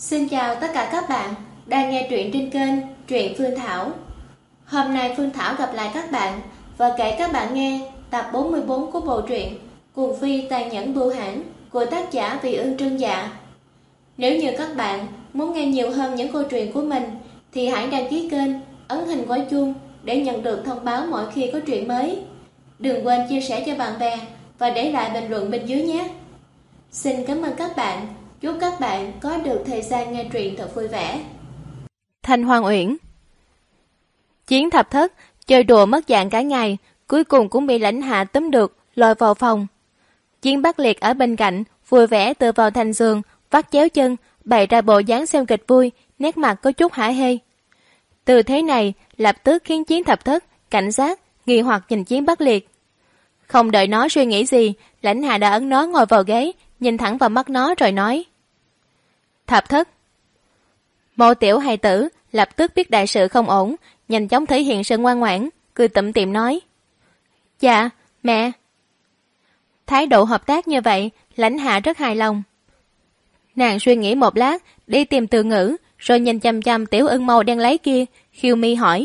Xin chào tất cả các bạn đang nghe truyện trên kênh Truyện Phương Thảo. Hôm nay Phương Thảo gặp lại các bạn và kể các bạn nghe tập 44 của bộ truyện Cuồng Phi Tàn Nhẫn Bưu Hãn của tác giả Vị Ương Trân Dạ. Nếu như các bạn muốn nghe nhiều hơn những câu chuyện của mình thì hãy đăng ký kênh, ấn hình quả chuông để nhận được thông báo mỗi khi có truyện mới. Đừng quên chia sẻ cho bạn bè và để lại bình luận bên dưới nhé. Xin cảm ơn các bạn. Chúc các bạn có được thời gian nghe truyện thật vui vẻ. Thanh Hoang Uyển. Chiến thập thất chơi đùa mất dạng cả ngày, cuối cùng cũng bị lãnh hạ túm được, lôi vào phòng. Chiến Bắc Liệt ở bên cạnh, vui vẻ tựa vào thành giường, vắt chéo chân, bày ra bộ dáng xem kịch vui, nét mặt có chút hả hê. Từ thế này lập tức khiến Chiến thập thất cảnh giác, nghi hoặc nhìn Chiến Bắc Liệt. Không đợi nó suy nghĩ gì, lãnh hạ đã ấn nó ngồi vào ghế, nhìn thẳng vào mắt nó rồi nói: Thập thất. Mộ tiểu hài tử lập tức biết đại sự không ổn, nhanh chóng thể hiện sự ngoan ngoãn, cười tủm tỉm nói: Dạ, mẹ. Thái độ hợp tác như vậy, lãnh hạ rất hài lòng. Nàng suy nghĩ một lát, đi tìm từ ngữ, rồi nhìn chăm chăm tiểu ưng màu đen lấy kia, khiêu mi hỏi: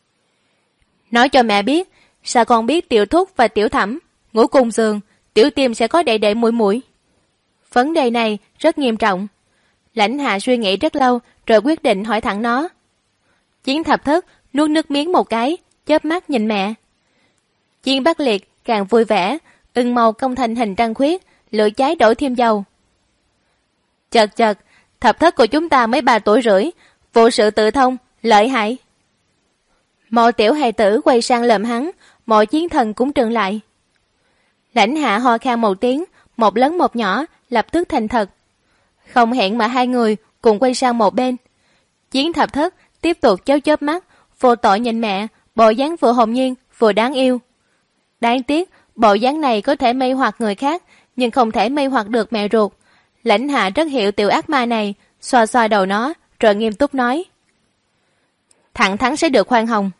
Nói cho mẹ biết, sao con biết tiểu thúc và tiểu thẩm ngủ cùng giường, tiểu tim sẽ có đệ đệ muội muội? Vấn đề này rất nghiêm trọng. Lãnh hạ suy nghĩ rất lâu rồi quyết định hỏi thẳng nó. Chiến thập thất nuốt nước miếng một cái, chớp mắt nhìn mẹ. Chiến Bắc Liệt càng vui vẻ, ưng màu cong thành hình trăng khuyết, lửa cháy đổ thêm dầu. Chật chật, thập thất của chúng ta mới 3 tuổi rưỡi, vụ sự tự thông, lợi hại. Mộ tiểu hài tử quay sang lườm hắn, mọi chiến thần cũng trừng lại. Lãnh hạ ho khan một tiếng, một lớn một nhỏ, lập tức thành thật. Không hẹn mà hai người cùng quay sang một bên. Chiến thập thất tiếp tục chớp chớp mắt, vô tội nhìn mẹ, bộ dáng vừa hồn nhiên vừa đáng yêu. Đáng tiếc, bộ dáng này có thể mê hoặc người khác, nhưng không thể mê hoặc được mẹ ruột. Lãnh hạ rất hiểu tiểu ác ma này, xoa xoa đầu nó, rồi nghiêm túc nói: Thẳng thắn sẽ được khoan hồng.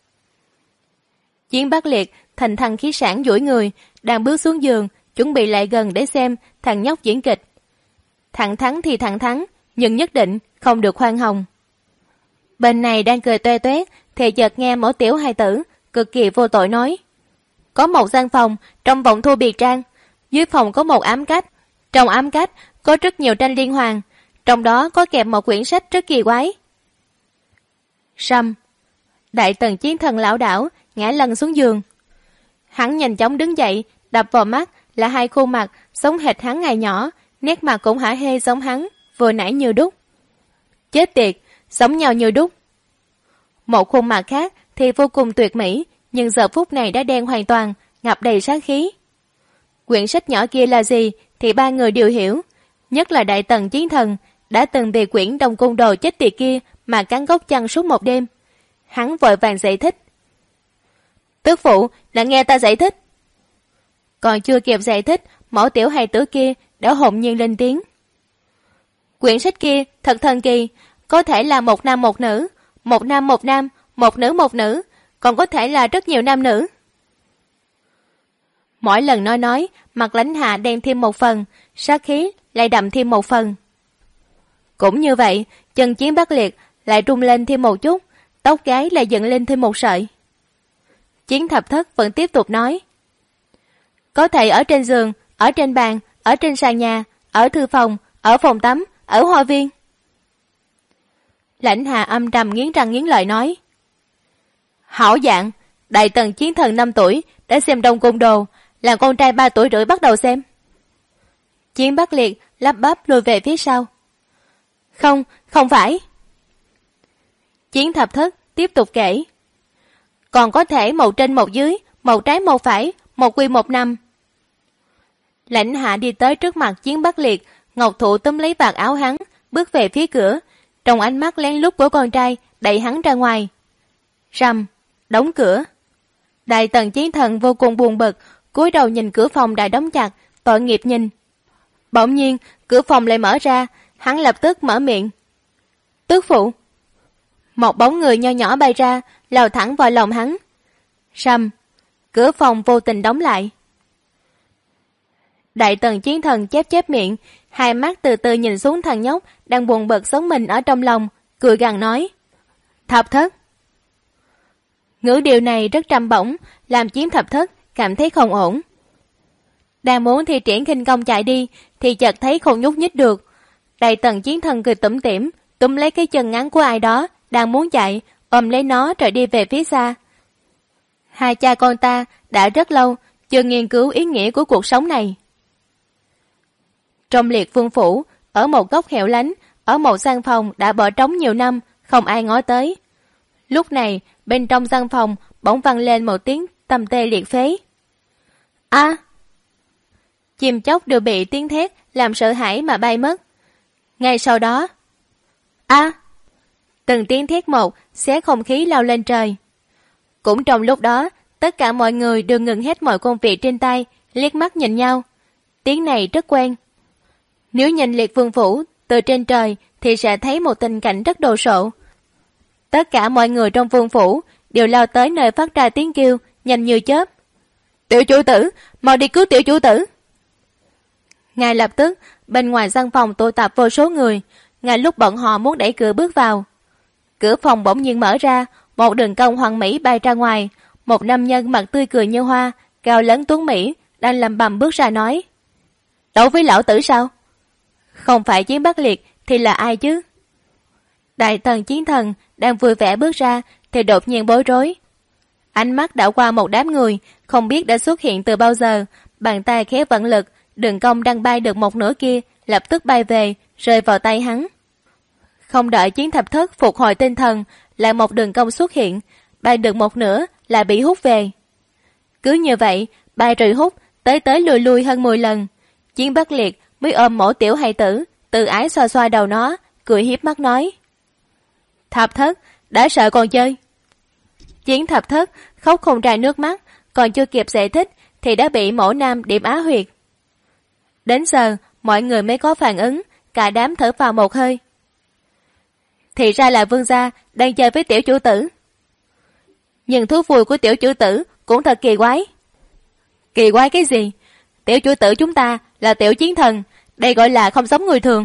Chiến Bắc Liệt thành thăng khí sản duỗi người, đang bước xuống giường, chuẩn bị lại gần để xem thằng nhóc diễn kịch. Thẳng thắn thì thẳng thắn, nhưng nhất định không được khoan hồng. Bên này đang cười toe toét thì chợt nghe mẫu tiểu hài tử cực kỳ vô tội nói: Có một gian phòng trong vòng thu biệt trang, dưới phòng có một ám cách, trong ám cách có rất nhiều tranh liên hoàn, trong đó có kèm một quyển sách rất kỳ quái. Rầm. Đại tần chiến thần lão đảo ngã lăn xuống giường. Hắn nhanh chóng đứng dậy, đập vào mắt là hai khuôn mặt giống hệt hắn ngày nhỏ, nét mặt cũng hả hê giống hắn vừa nãy như đúc. Chết tiệt, giống nhau như đúc. Một khuôn mặt khác thì vô cùng tuyệt mỹ, nhưng giờ phút này đã đen hoàn toàn, ngập đầy sát khí. Quyển sách nhỏ kia là gì thì ba người đều hiểu, nhất là đại tần chiến thần đã từng vì quyển Đông Cung Đồ chết tiệt kia mà cắn gốc chăn suốt một đêm. Hắn vội vàng giải thích: Tước phụ, đã nghe ta giải thích. Còn chưa kịp giải thích, mẫu tiểu hài tử kia đã hồn nhiên lên tiếng: Quyển sách kia thật thần kỳ, có thể là một nam một nữ, một nam một nam, một nữ một nữ, còn có thể là rất nhiều nam nữ. Mỗi lần nói, mặt lãnh hạ đen thêm một phần, sát khí lại đậm thêm một phần. Cũng như vậy, chân Chiến Bắc Liệt lại rung lên thêm một chút, tóc gái lại dựng lên thêm một sợi. Chiến thập thất vẫn tiếp tục nói: Có thể ở trên giường, ở trên bàn, ở trên sàn nhà, ở thư phòng, ở phòng tắm, ở hoa viên. Lãnh hạ âm trầm nghiến răng nghiến lợi nói: Hảo dạng, đại tần chiến thần 5 tuổi đã xem Đông Cung Đồ, làm con trai 3 tuổi rưỡi bắt đầu xem. Chiến Bắc Liệt lắp bắp lùi về phía sau. Không phải. Chiến thập thất tiếp tục kể: Còn có thể một trên một dưới, một trái một phải, một quy một năm. Lãnh hạ đi tới trước mặt Chiến Bắc Liệt, ngọc thụ túm lấy vạt áo hắn, bước về phía cửa, trong ánh mắt lén lút của con trai đẩy hắn ra ngoài. Rầm, đóng cửa. Đại tần chiến thần vô cùng buồn bực, cúi đầu nhìn cửa phòng đã đóng chặt, tội nghiệp nhìn. Bỗng nhiên cửa phòng lại mở ra, hắn lập tức mở miệng: Tước phụ. Một bóng người nho nhỏ bay ra, lao thẳng vào lòng hắn. Rầm, cửa phòng vô tình đóng lại. Đại tần chiến thần chép chép miệng, hai mắt từ từ nhìn xuống thằng nhóc đang buồn bực sống mình ở trong lòng, cười gằn nói: Thập Thất. Ngữ điệu này rất trầm bổng, làm Chiến Thập Thất cảm thấy không ổn. Đang muốn thi triển khinh công chạy đi thì chợt thấy không nhúc nhích được. Đại Tần Chiến Thần cười tủm tỉm, túm lấy cái chân ngắn của ai đó đang muốn chạy, ôm lấy nó rồi đi về phía xa. Hai cha con ta đã rất lâu chưa nghiên cứu ý nghĩa của cuộc sống này. Trong Liệt Vương phủ, ở một góc hẻo lánh, ở một gian phòng đã bỏ trống nhiều năm, không ai ngó tới. Lúc này, bên trong gian phòng bỗng vang lên một tiếng tầm tê liệt phế. A! Chim chóc đều bị tiếng thét làm sợ hãi mà bay mất. Ngay sau đó, A! Từng tiếng thét một xé không khí lao lên trời. Cũng trong lúc đó, tất cả mọi người đều ngừng hết mọi công việc trên tay, liếc mắt nhìn nhau. Tiếng này rất quen. Nếu nhìn Liệt Vương phủ từ trên trời thì sẽ thấy một tình cảnh rất đồ sộ. Tất cả mọi người trong vương phủ đều lao tới nơi phát ra tiếng kêu nhanh như chớp. Tiểu chủ tử, mau đi cứu tiểu chủ tử. Ngay lập tức, bên ngoài gian phòng tụ tập vô số người. Ngay lúc bọn họ muốn đẩy cửa bước vào, cửa phòng bỗng nhiên mở ra, một đường cong hoàn mỹ bay ra ngoài. Một nam nhân mặt tươi cười như hoa, cao lớn tuấn mỹ, đang lầm bầm bước ra nói: Đấu với lão tử sao? Không phải Chiến Bắc Liệt thì là ai chứ? Đại Tần Chiến Thần đang vui vẻ bước ra thì đột nhiên bối rối. Ánh mắt đảo qua một đám người, không biết đã xuất hiện từ bao giờ. Bàn tay khẽ vận lực, đường cong đang bay được một nửa kia lập tức bay về, rơi vào tay hắn. Không đợi Chiến Thập Thất phục hồi tinh thần, lại một đường cong xuất hiện, bay được một nửa lại bị hút về. Cứ như vậy, bay rồi hút, tới lui lui hơn 10 lần. Chiến Bắc Liệt mới ôm mổ tiểu hài tử, tự ái xoa xoa đầu nó, cười hiếp mắt nói: Thập Thất, đã sợ còn chơi. Chiến Thập Thất khóc không ra nước mắt, còn chưa kịp giải thích thì đã bị mổ nam điểm á huyệt. Đến giờ, mọi người mới có phản ứng, cả đám thở vào một hơi. Thì ra là vương gia đang chơi với tiểu chủ tử. Nhưng thú vui của tiểu chủ tử cũng thật kỳ quái. Kỳ quái cái gì? Tiểu chủ tử chúng ta là tiểu chiến thần, đây gọi là không giống người thường.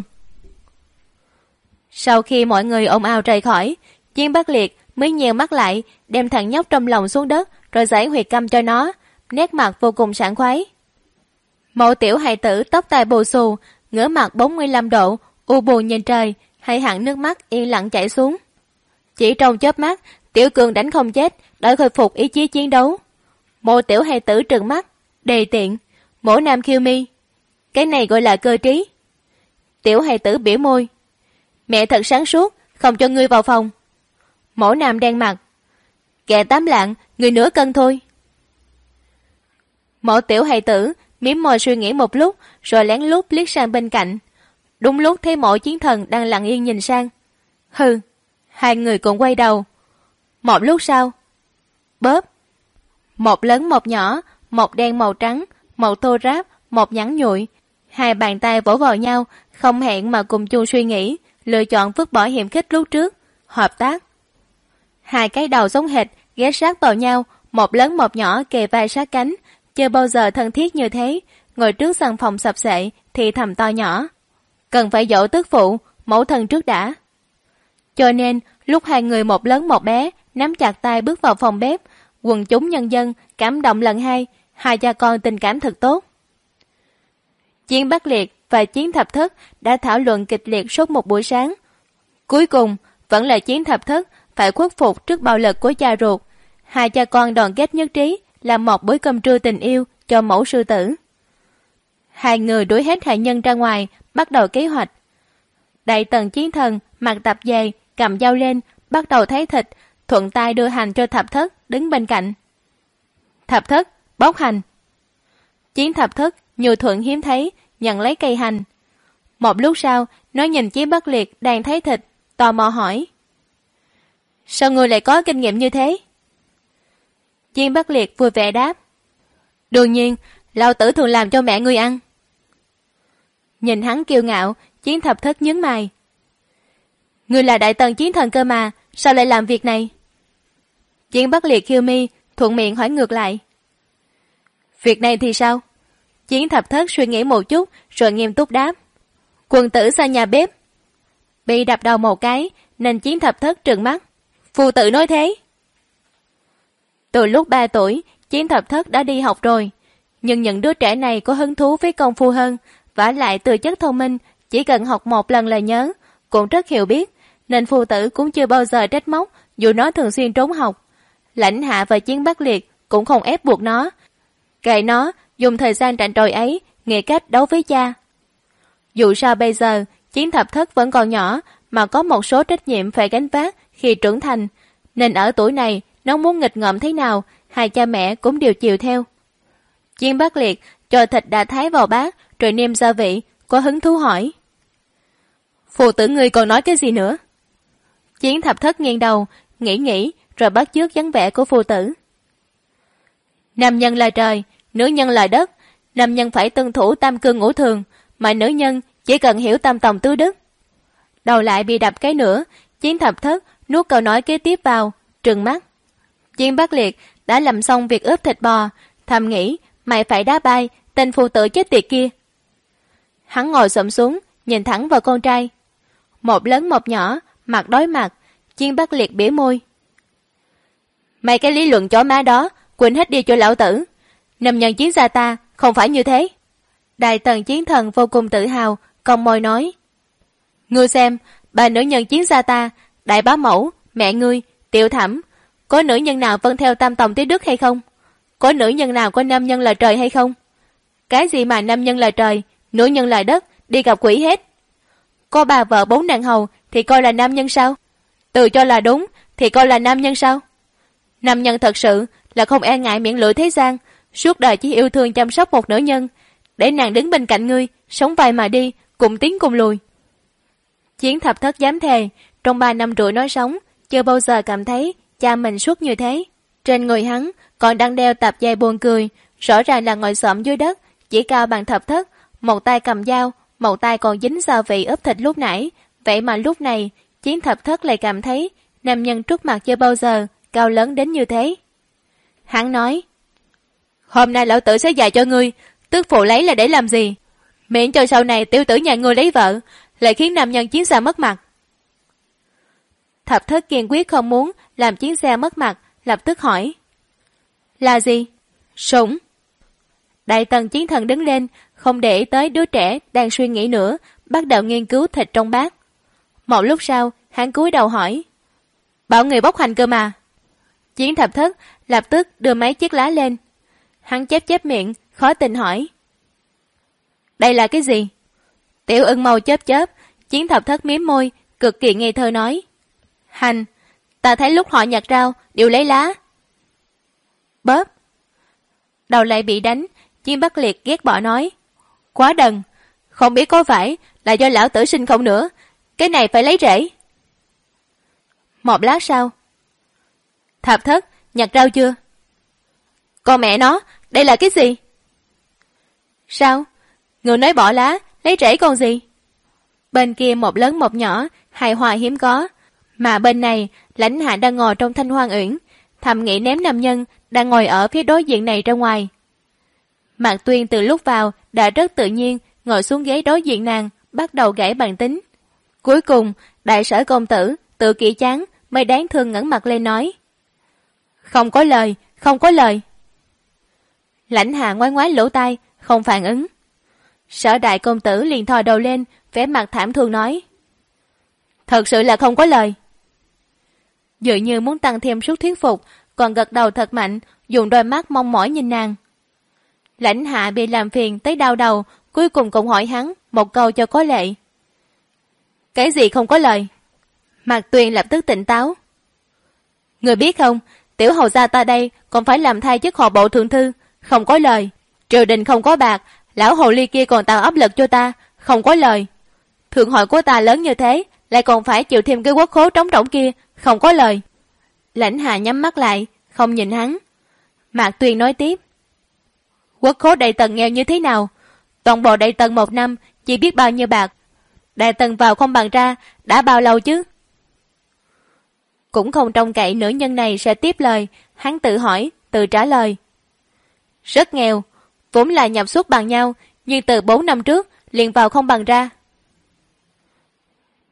Sau khi mọi người ồn ào rời khỏi, Chiến Bắc Liệt mới nheo mắt lại, đem thằng nhóc trong lòng xuống đất rồi giải huyệt câm cho nó, nét mặt vô cùng sảng khoái. Mẫu tiểu hài tử tóc tai bù xù, ngửa mặt 45 độ, u buồn nhìn trời, hai hàng nước mắt yên lặng chảy xuống. Chỉ trong chớp mắt, Tiểu Cường đánh không chết, đã khôi phục ý chí chiến đấu. Mộ tiểu hài tử trừng mắt, đề tiện, mổ nam khiêu mi. Cái này gọi là cơ trí. Tiểu hài tử biểu môi, mẹ thật sáng suốt, không cho ngươi vào phòng. Mổ nam đen mặt, kệ 8 lạng, người nửa cân thôi. Mộ tiểu hài tử mím môi suy nghĩ một lúc, rồi lén lút liếc sang bên cạnh. Đúng lúc thấy Mộ Chiến Thần đang lặng yên nhìn sang. Hừ, hai người cùng quay đầu. Một lúc sau, bóp. Một lớn một nhỏ, một đen màu trắng, một thô ráp, một nhẵn nhụi. Hai bàn tay vỗ vào nhau, không hẹn mà cùng chung suy nghĩ, lựa chọn vứt bỏ hiểm khích lúc trước, hợp tác. Hai cái đầu giống hệt, ghé sát vào nhau, một lớn một nhỏ kề vai sát cánh, chưa bao giờ thân thiết như thế. Ngồi trước sân phòng sập sệ thì thầm to nhỏ: cần phải dỗ tức phụ, mẫu thân trước đã. Cho nên lúc hai người một lớn một bé nắm chặt tay bước vào phòng bếp, quần chúng nhân dân cảm động lần hai cha con tình cảm thật tốt. Chiến Bắc Liệt và Chiến Thập Thất đã thảo luận kịch liệt suốt một buổi sáng. Cuối cùng vẫn là Chiến Thập Thất phải khuất phục trước bạo lực của cha ruột. Hai cha con đoàn kết nhất trí làm một bữa cơm trưa tình yêu cho mẫu sư tử. Hai người đuổi hết hạ nhân ra ngoài, bắt đầu kế hoạch. Đại Tần Chiến Thần mặc tạp dề, cầm dao lên, bắt đầu thái thịt, thuận tay đưa hành cho Thập Thất đứng bên cạnh. Thập Thất, bóc hành. Chiến Thập Thất nhu thuận hiếm thấy, nhận lấy cây hành. Một lúc sau, nó nhìn Chiến Bắc Liệt đang thái thịt, tò mò hỏi: sao ngươi lại có kinh nghiệm như thế? Chiến Bắc Liệt vui vẻ đáp: đương nhiên, lão tử thường làm cho mẹ ngươi ăn. Nhìn hắn kiêu ngạo, Chiến Thập Thất nhướng mày: ngươi là Đại Tần Chiến Thần cơ mà, sao lại làm việc này? Chiến Bắc Liệt khiêu mi, thuận miệng hỏi ngược lại: việc này thì sao? Chiến Thập Thất suy nghĩ một chút rồi nghiêm túc đáp: Quần tử sang nhà bếp. Bị đập đầu một cái nên Chiến Thập Thất trừng mắt. Phụ tử nói thế. Từ lúc 3 tuổi, Chiến Thập Thất đã đi học rồi, nhưng những đứa trẻ này có hứng thú với công phu hơn, vả lại từ chất thông minh, chỉ cần học một lần là nhớ, cũng rất hiểu biết, nên phụ tử cũng chưa bao giờ trách móc dù nó thường xuyên trốn học. Lãnh Hạ và Chiến Bắc Liệt cũng không ép buộc nó, kệ nó dùng thời gian rảnh rỗi ấy nghĩ cách đấu với cha. Dù sao bây giờ Chiến Thập Thất vẫn còn nhỏ, mà có một số trách nhiệm phải gánh vác khi trưởng thành, nên ở tuổi này nó muốn nghịch ngợm thế nào, hai cha mẹ cũng đều chiều theo. Chiến Bắc Liệt cho thịt đã thái vào bát rồi nêm gia vị, có hứng thú hỏi. Phụ tử ngươi còn nói cái gì nữa? Chiến Thập Thất nghiêng đầu, nghĩ rồi bắt chước dáng vẻ của phụ tử. Nam nhân là trời, nữ nhân là đất. Nam nhân phải tuân thủ tam cương ngũ thường, mà nữ nhân chỉ cần hiểu tam tòng tứ đức. Đầu lại bị đập cái nữa, Chiến Thập Thất nuốt câu nói kế tiếp vào, trừng mắt. Chiến Bắc Liệt đã làm xong việc ướp thịt bò, thầm nghĩ mày phải đá bay tên phụ tử chết tiệt kia. Hắn ngồi xổm xuống, nhìn thẳng vào con trai. Một lớn một nhỏ, mặt đối mặt. Chiến Bắc Liệt bỉa môi. Mấy cái lý luận chó má đó quên hết đi cho lão tử. Nam nhân Chiến gia ta không phải như thế. Đại Tần Chiến Thần vô cùng tự hào, cong môi nói. Ngươi xem, bà nữ nhân Chiến gia ta, đại bá mẫu, mẹ ngươi, Tiểu Thẩm, có nữ nhân nào vâng theo tam tòng tứ đức hay không? Có nữ nhân nào có nam nhân là trời hay không? Cái gì mà nam nhân là trời, nữ nhân là đất, đi gặp quỷ hết. Có bà vợ 4 nàng hầu thì coi là nam nhân sao? Tự cho là đúng thì coi là nam nhân sao? Nam nhân thật sự là không e ngại miệng lưỡi thế gian, suốt đời chỉ yêu thương chăm sóc một nữ nhân, để nàng đứng bên cạnh ngươi, sống vai mà đi, cùng tiến cùng lùi. Chiến Thập Thất dám thề, trong 3 năm rưỡi nói sống, chưa bao giờ cảm thấy cha mình suốt như thế. Trên người hắn còn đang đeo tạp dề buồn cười, rõ ràng là ngồi xổm dưới đất, chỉ cao bằng Thập Thất, một tay cầm dao, một tay còn dính gia vị ướp thịt lúc nãy. Vậy mà lúc này, Chiến Thập Thất lại cảm thấy nam nhân trước mặt chưa bao giờ cao lớn đến như thế. Hắn nói, hôm nay lão tử sẽ dạy cho ngươi, tước phụ lấy là để làm gì, miễn cho sau này tiểu tử nhà ngươi lấy vợ, lại khiến nam nhân Chiến gia mất mặt. Thập Thất kiên quyết không muốn làm Chiến gia mất mặt, lập tức hỏi, là gì? Sủng. Đại Tần Chiến Thần đứng lên, không để ý tới đứa trẻ đang suy nghĩ nữa, bắt đầu nghiên cứu thịt trong bát. Một lúc sau, hắn cúi đầu hỏi, bảo người bốc hành cơ mà. Chiến Thập Thất lập tức đưa mấy chiếc lá lên. Hắn chép miệng, khó tin hỏi, đây là cái gì? Tiểu Ưng mau chớp. Chiến Thập Thất mím môi, cực kỳ ngây thơ nói, hành, ta thấy lúc họ nhặt rau đều lấy lá. Bóp. Đầu lại bị đánh. Chiến Bắc Liệt ghét bỏ nói, quá đần, không biết có phải là do lão tử sinh không nữa, cái này phải lấy rễ. Một lát sau, Thập Thất nhặt rau chưa? Con mẹ nó, đây là cái gì? Sao? Người nói bỏ lá, lấy rễ còn gì? Bên kia một lớn một nhỏ, hài hòa hiếm có, mà bên này Lãnh Hạ đang ngồi trong Thanh Hoan Uyển, thầm nghĩ ném nam nhân đang ngồi ở phía đối diện này ra ngoài. Mạc Tuyên từ lúc vào đã rất tự nhiên ngồi xuống ghế đối diện nàng, bắt đầu gãy bàn tính. Cuối cùng Đại Sở công tử tự kỷ chán mới đáng thương ngẩng mặt lên nói, không có lời. Lãnh Hạ ngoái lỗ tai, không phản ứng. Sở Đại công tử liền thò đầu lên, vẻ mặt thảm thương nói, thật sự là không có lời. Dường như muốn tăng thêm sức thuyết phục, còn gật đầu thật mạnh, dùng đôi mắt mong mỏi nhìn nàng. Lãnh Hạ bị làm phiền tới đau đầu, cuối cùng cũng hỏi hắn một câu cho có lệ. Cái gì không có lời? Mạc Tuyền lập tức tỉnh táo. Người biết không, tiểu hầu gia ta đây còn phải làm thay chức họ bộ thượng thư, không có lời. Triều đình không có bạc, lão hồ ly kia còn tạo áp lực cho ta, không có lời. Thượng hội của ta lớn như thế, lại còn phải chịu thêm cái quốc khố trống rỗng kia, không có lời. Lãnh Hạ nhắm mắt lại, không nhìn hắn. Mạc Tuyền nói tiếp, quốc khố Đại Tần nghèo như thế nào? Toàn bộ Đại Tần một năm chỉ biết bao nhiêu bạc, Đại Tần vào không bằng ra đã bao lâu chứ? Cũng không trông cậy nữ nhân này sẽ tiếp lời, hắn tự hỏi, tự trả lời. Rất nghèo, vốn là nhập xuất bằng nhau, nhưng từ 4 năm trước liền vào không bằng ra.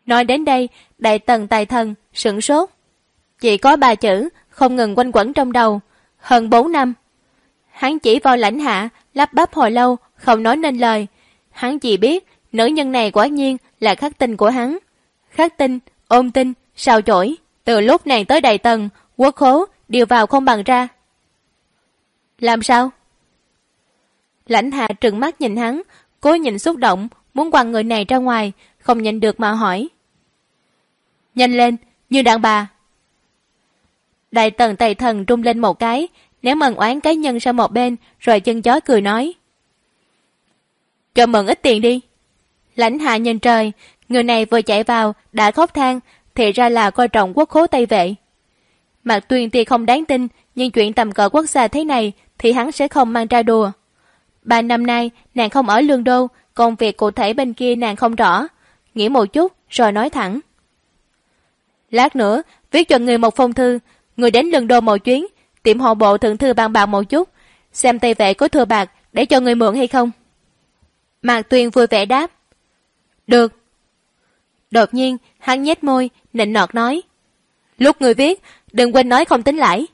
Nói đến đây, Đại Tần Tài Thần sửng sốt. Chỉ có 3 chữ không ngừng quanh quẩn trong đầu. Hơn 4 năm. Hắn chỉ vào Lãnh Hạ, lắp bắp hồi lâu, không nói nên lời. Hắn chỉ biết, nữ nhân này quả nhiên là khắc tinh của hắn. Khắc tinh, ôn tinh, sao chổi. Từ lúc nàng tới Đại Tần, quốc khố đều vào không bằng ra. Làm sao? Lãnh Hạ trừng mắt nhìn hắn, cố nhìn xúc động, muốn quăng người này ra ngoài, không nhìn được mà hỏi. Nhanh lên, như đàn bà. Đại Tần Tài Thần rung lên một cái, ném ân oán cá nhân sang một bên, rồi chân chó cười nói. Cho mượn ít tiền đi. Lãnh Hạ nhìn trời, người này vừa chạy vào, đã khóc than, thì ra là coi trọng quốc khố Tây Vệ. Mạc Tuyên tuy không đáng tin, nhưng chuyện tầm cỡ quốc gia thế này thì hắn sẽ không mang ra đùa. 3 năm nay, nàng không ở Lương Đô, công việc cụ thể bên kia nàng không rõ. Nghĩ một chút, rồi nói thẳng. Lát nữa, viết cho người một phong thư, người đến Lương Đô một chuyến, tiệm hộ bộ thượng thư bàn bạc một chút, xem Tây Vệ có thừa bạc để cho người mượn hay không. Mạc Tuyên vui vẻ đáp. Được. Đột nhiên, hắn nhếch môi, nịnh nọt nói. Lúc người viết, đừng quên nói không tính lãi.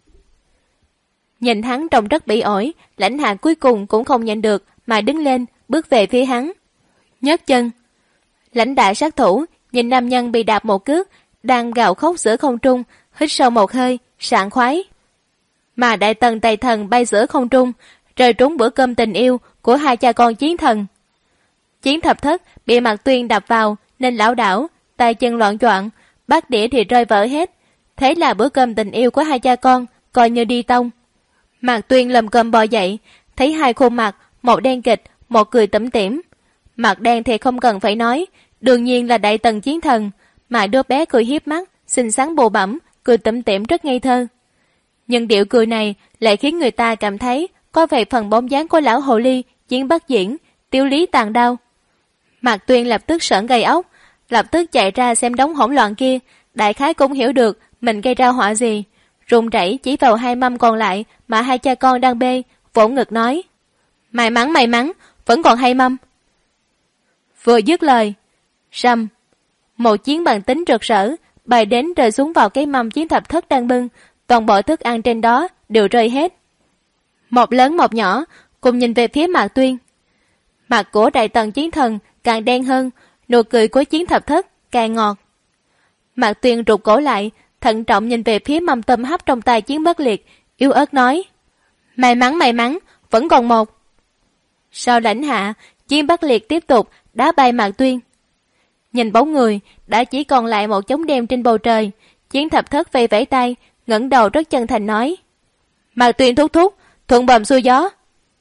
Nhìn hắn trông rất bị ổi, Lãnh Hạ cuối cùng cũng không nhận được, mà đứng lên, bước về phía hắn. Nhấc chân. Lãnh đại sát thủ, nhìn nam nhân bị đạp một cước, đang gào khóc giữa không trung, hít sâu một hơi, sảng khoái. Mà Đại Tần Tài Thần bay giữa không trung, rơi trúng bữa cơm tình yêu của hai cha con chiến thần. Chiến thập thất bị Mạc Tuyên đập vào nên lão đảo, tay chân loạn choạng, bát đĩa thì rơi vỡ hết. Thế là bữa cơm tình yêu của hai cha con coi như đi tông. Mạc Tuyên lầm cơm bò dậy, thấy hai khuôn mặt, một đen kịch, một cười tủm tỉm. Mặt đen thì không cần phải nói, đương nhiên là Đại Tần chiến thần, mà đứa bé cười hiếp mắt, xinh xắn bồ bẩm, cười tủm tỉm rất ngây thơ. Nhưng điệu cười này lại khiến người ta cảm thấy có vài phần bóng dáng của lão hồ ly chiến bất diễn, tiêu lý tàn đau. Mạc Tuyên lập tức sởn gai ốc, lập tức chạy ra xem đống hỗn loạn kia, đại khái cũng hiểu được mình gây ra họa gì, run rẩy chỉ vào hai mâm còn lại mà hai cha con đang bê, vỗ ngực nói. May mắn, vẫn còn hai mâm. Vừa dứt lời, rầm, một chiến bằng tính rực rỡ bay đến rơi xuống vào cái mâm chiến thập thất đang bưng, toàn bộ thức ăn trên đó đều rơi hết. Một lớn một nhỏ cùng nhìn về phía Mạc Tuyên. Mặt của Đại Tần chiến thần càng đen hơn, nụ cười của chiến thập thất càng ngọt. Mạc Tuyên rụt cổ lại, thận trọng nhìn về phía mâm tôm hấp trong tay chiến bất liệt, yếu ớt nói. May mắn, vẫn còn một. Sau Lãnh Hạ, chiến bất liệt tiếp tục đá bay Mạc Tuyên. Nhìn bóng người, đã chỉ còn lại một chấm đen trên bầu trời, chiến thập thất vẫy vẫy tay, ngẩng đầu rất chân thành nói. Mạc Tuyên thúc thúc, thuận bầm xuôi gió.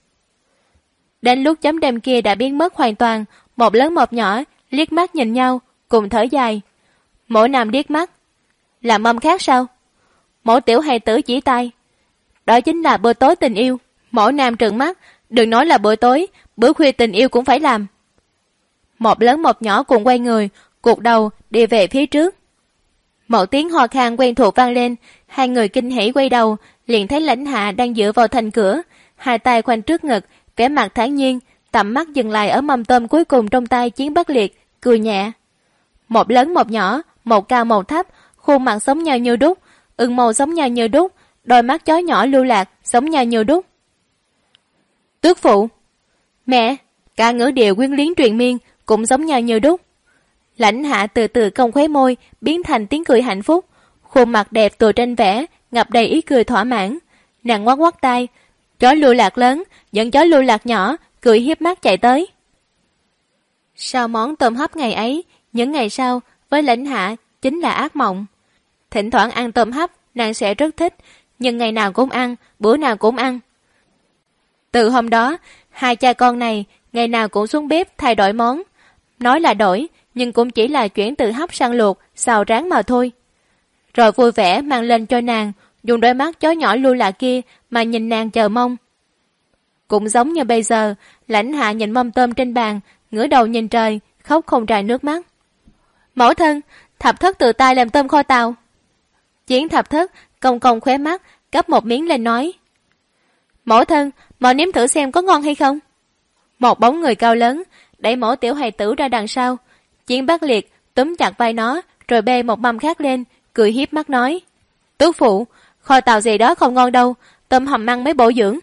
Đến lúc chấm đêm kia đã biến mất hoàn toàn, một lớn một nhỏ liếc mắt nhìn nhau, cùng thở dài. Mỗi nam liếc mắt. Là mâm khác sao? Mỗi tiểu hài tử chỉ tay. Đó chính là bữa tối tình yêu. Mỗi nam trợn mắt, đừng nói là bữa tối, bữa khuya tình yêu cũng phải làm. Một lớn một nhỏ cùng quay người, cụt đầu đi về phía trước. Một tiếng ho khan quen thuộc vang lên, hai người kinh hỉ quay đầu, liền thấy Lãnh Hạ đang dựa vào thành cửa, hai tay khoanh trước ngực, vẻ mặt thản nhiên, tầm mắt dừng lại ở mâm tôm cuối cùng trong tay chiến bất liệt, cười nhẹ. Một lớn một nhỏ, một cao một thấp, khuôn mặt giống nhau như đúc, ửng màu giống nhau như đúc, đôi mắt chó nhỏ lưu lạc giống nhau như đúc. Tước phụ, mẹ, cả ngữ điệu quyến luyến truyền miên cũng giống nhau như đúc. Lãnh Hạ từ từ cong khóe môi, biến thành tiếng cười hạnh phúc, khuôn mặt đẹp từ trên vẻ ngập đầy ý cười thỏa mãn. Nàng ngoắc ngoắc tay, chó lưu lạc lớn dẫn chó lưu lạc nhỏ cười hiếp mắt chạy tới. Sau món tôm hấp ngày ấy, những ngày sau với Lãnh Hạ chính là ác mộng. Thỉnh thoảng ăn tôm hấp nàng sẽ rất thích, nhưng ngày nào cũng ăn, bữa nào cũng ăn. Từ hôm đó, hai cha con này ngày nào cũng xuống bếp thay đổi món. Nói là đổi, nhưng cũng chỉ là chuyển từ hấp sang luộc, xào rán mà thôi. Rồi vui vẻ mang lên cho nàng, dùng đôi mắt chó nhỏ lưu lạc kia mà nhìn nàng chờ mong. Cũng giống như bây giờ, Lãnh Hạ nhìn mâm tôm trên bàn, ngửa đầu nhìn trời, khóc không tràn nước mắt. Mẫu thân, thập thất tự tay làm tôm kho tàu. Chiến thập thất cong cong khóe mắt, gắp một miếng lên nói. Mẫu thân, mau nếm thử xem có ngon hay không. Một bóng người cao lớn đẩy mẫu tiểu hài tử ra đằng sau. Chiến bất liệt túm chặt vai nó, rồi bê một mâm khác lên, cười hiếp mắt nói: Tước phụ, kho tàu gì đó không ngon đâu, tôm hầm măng mới bổ dưỡng.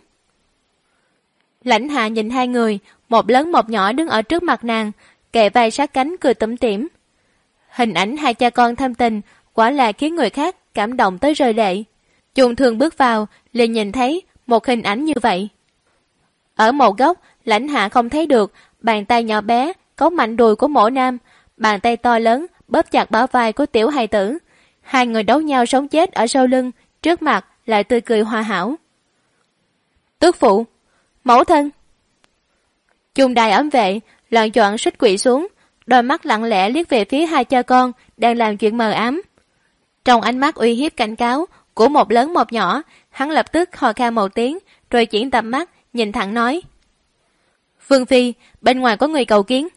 Lãnh Hạ nhìn hai người, một lớn một nhỏ đứng ở trước mặt nàng, kề vai sát cánh cười tủm tỉm. Hình ảnh hai cha con thâm tình quả là khiến người khác cảm động tới rơi lệ. Chung Thương bước vào, liền nhìn thấy một hình ảnh như vậy. Ở một góc, Lãnh Hạ không thấy được bàn tay nhỏ bé cấu mạnh đùi của Mộ Nam, bàn tay to lớn bóp chặt bả vai của tiểu hài tử. Hai người đấu nhau sống chết ở sau lưng, trước mặt lại tươi cười hòa hảo. Tước phụ, mẫu thân. Chung Đài ấm vệ loạn choạng suýt quỵ xuống, đôi mắt lặng lẽ liếc về phía hai cha con đang làm chuyện mờ ám. Trong ánh mắt uy hiếp cảnh cáo của một lớn một nhỏ, hắn lập tức hò khan một tiếng, rồi chuyển tầm mắt nhìn thẳng nói: Vương phi, bên ngoài có người cầu kiến.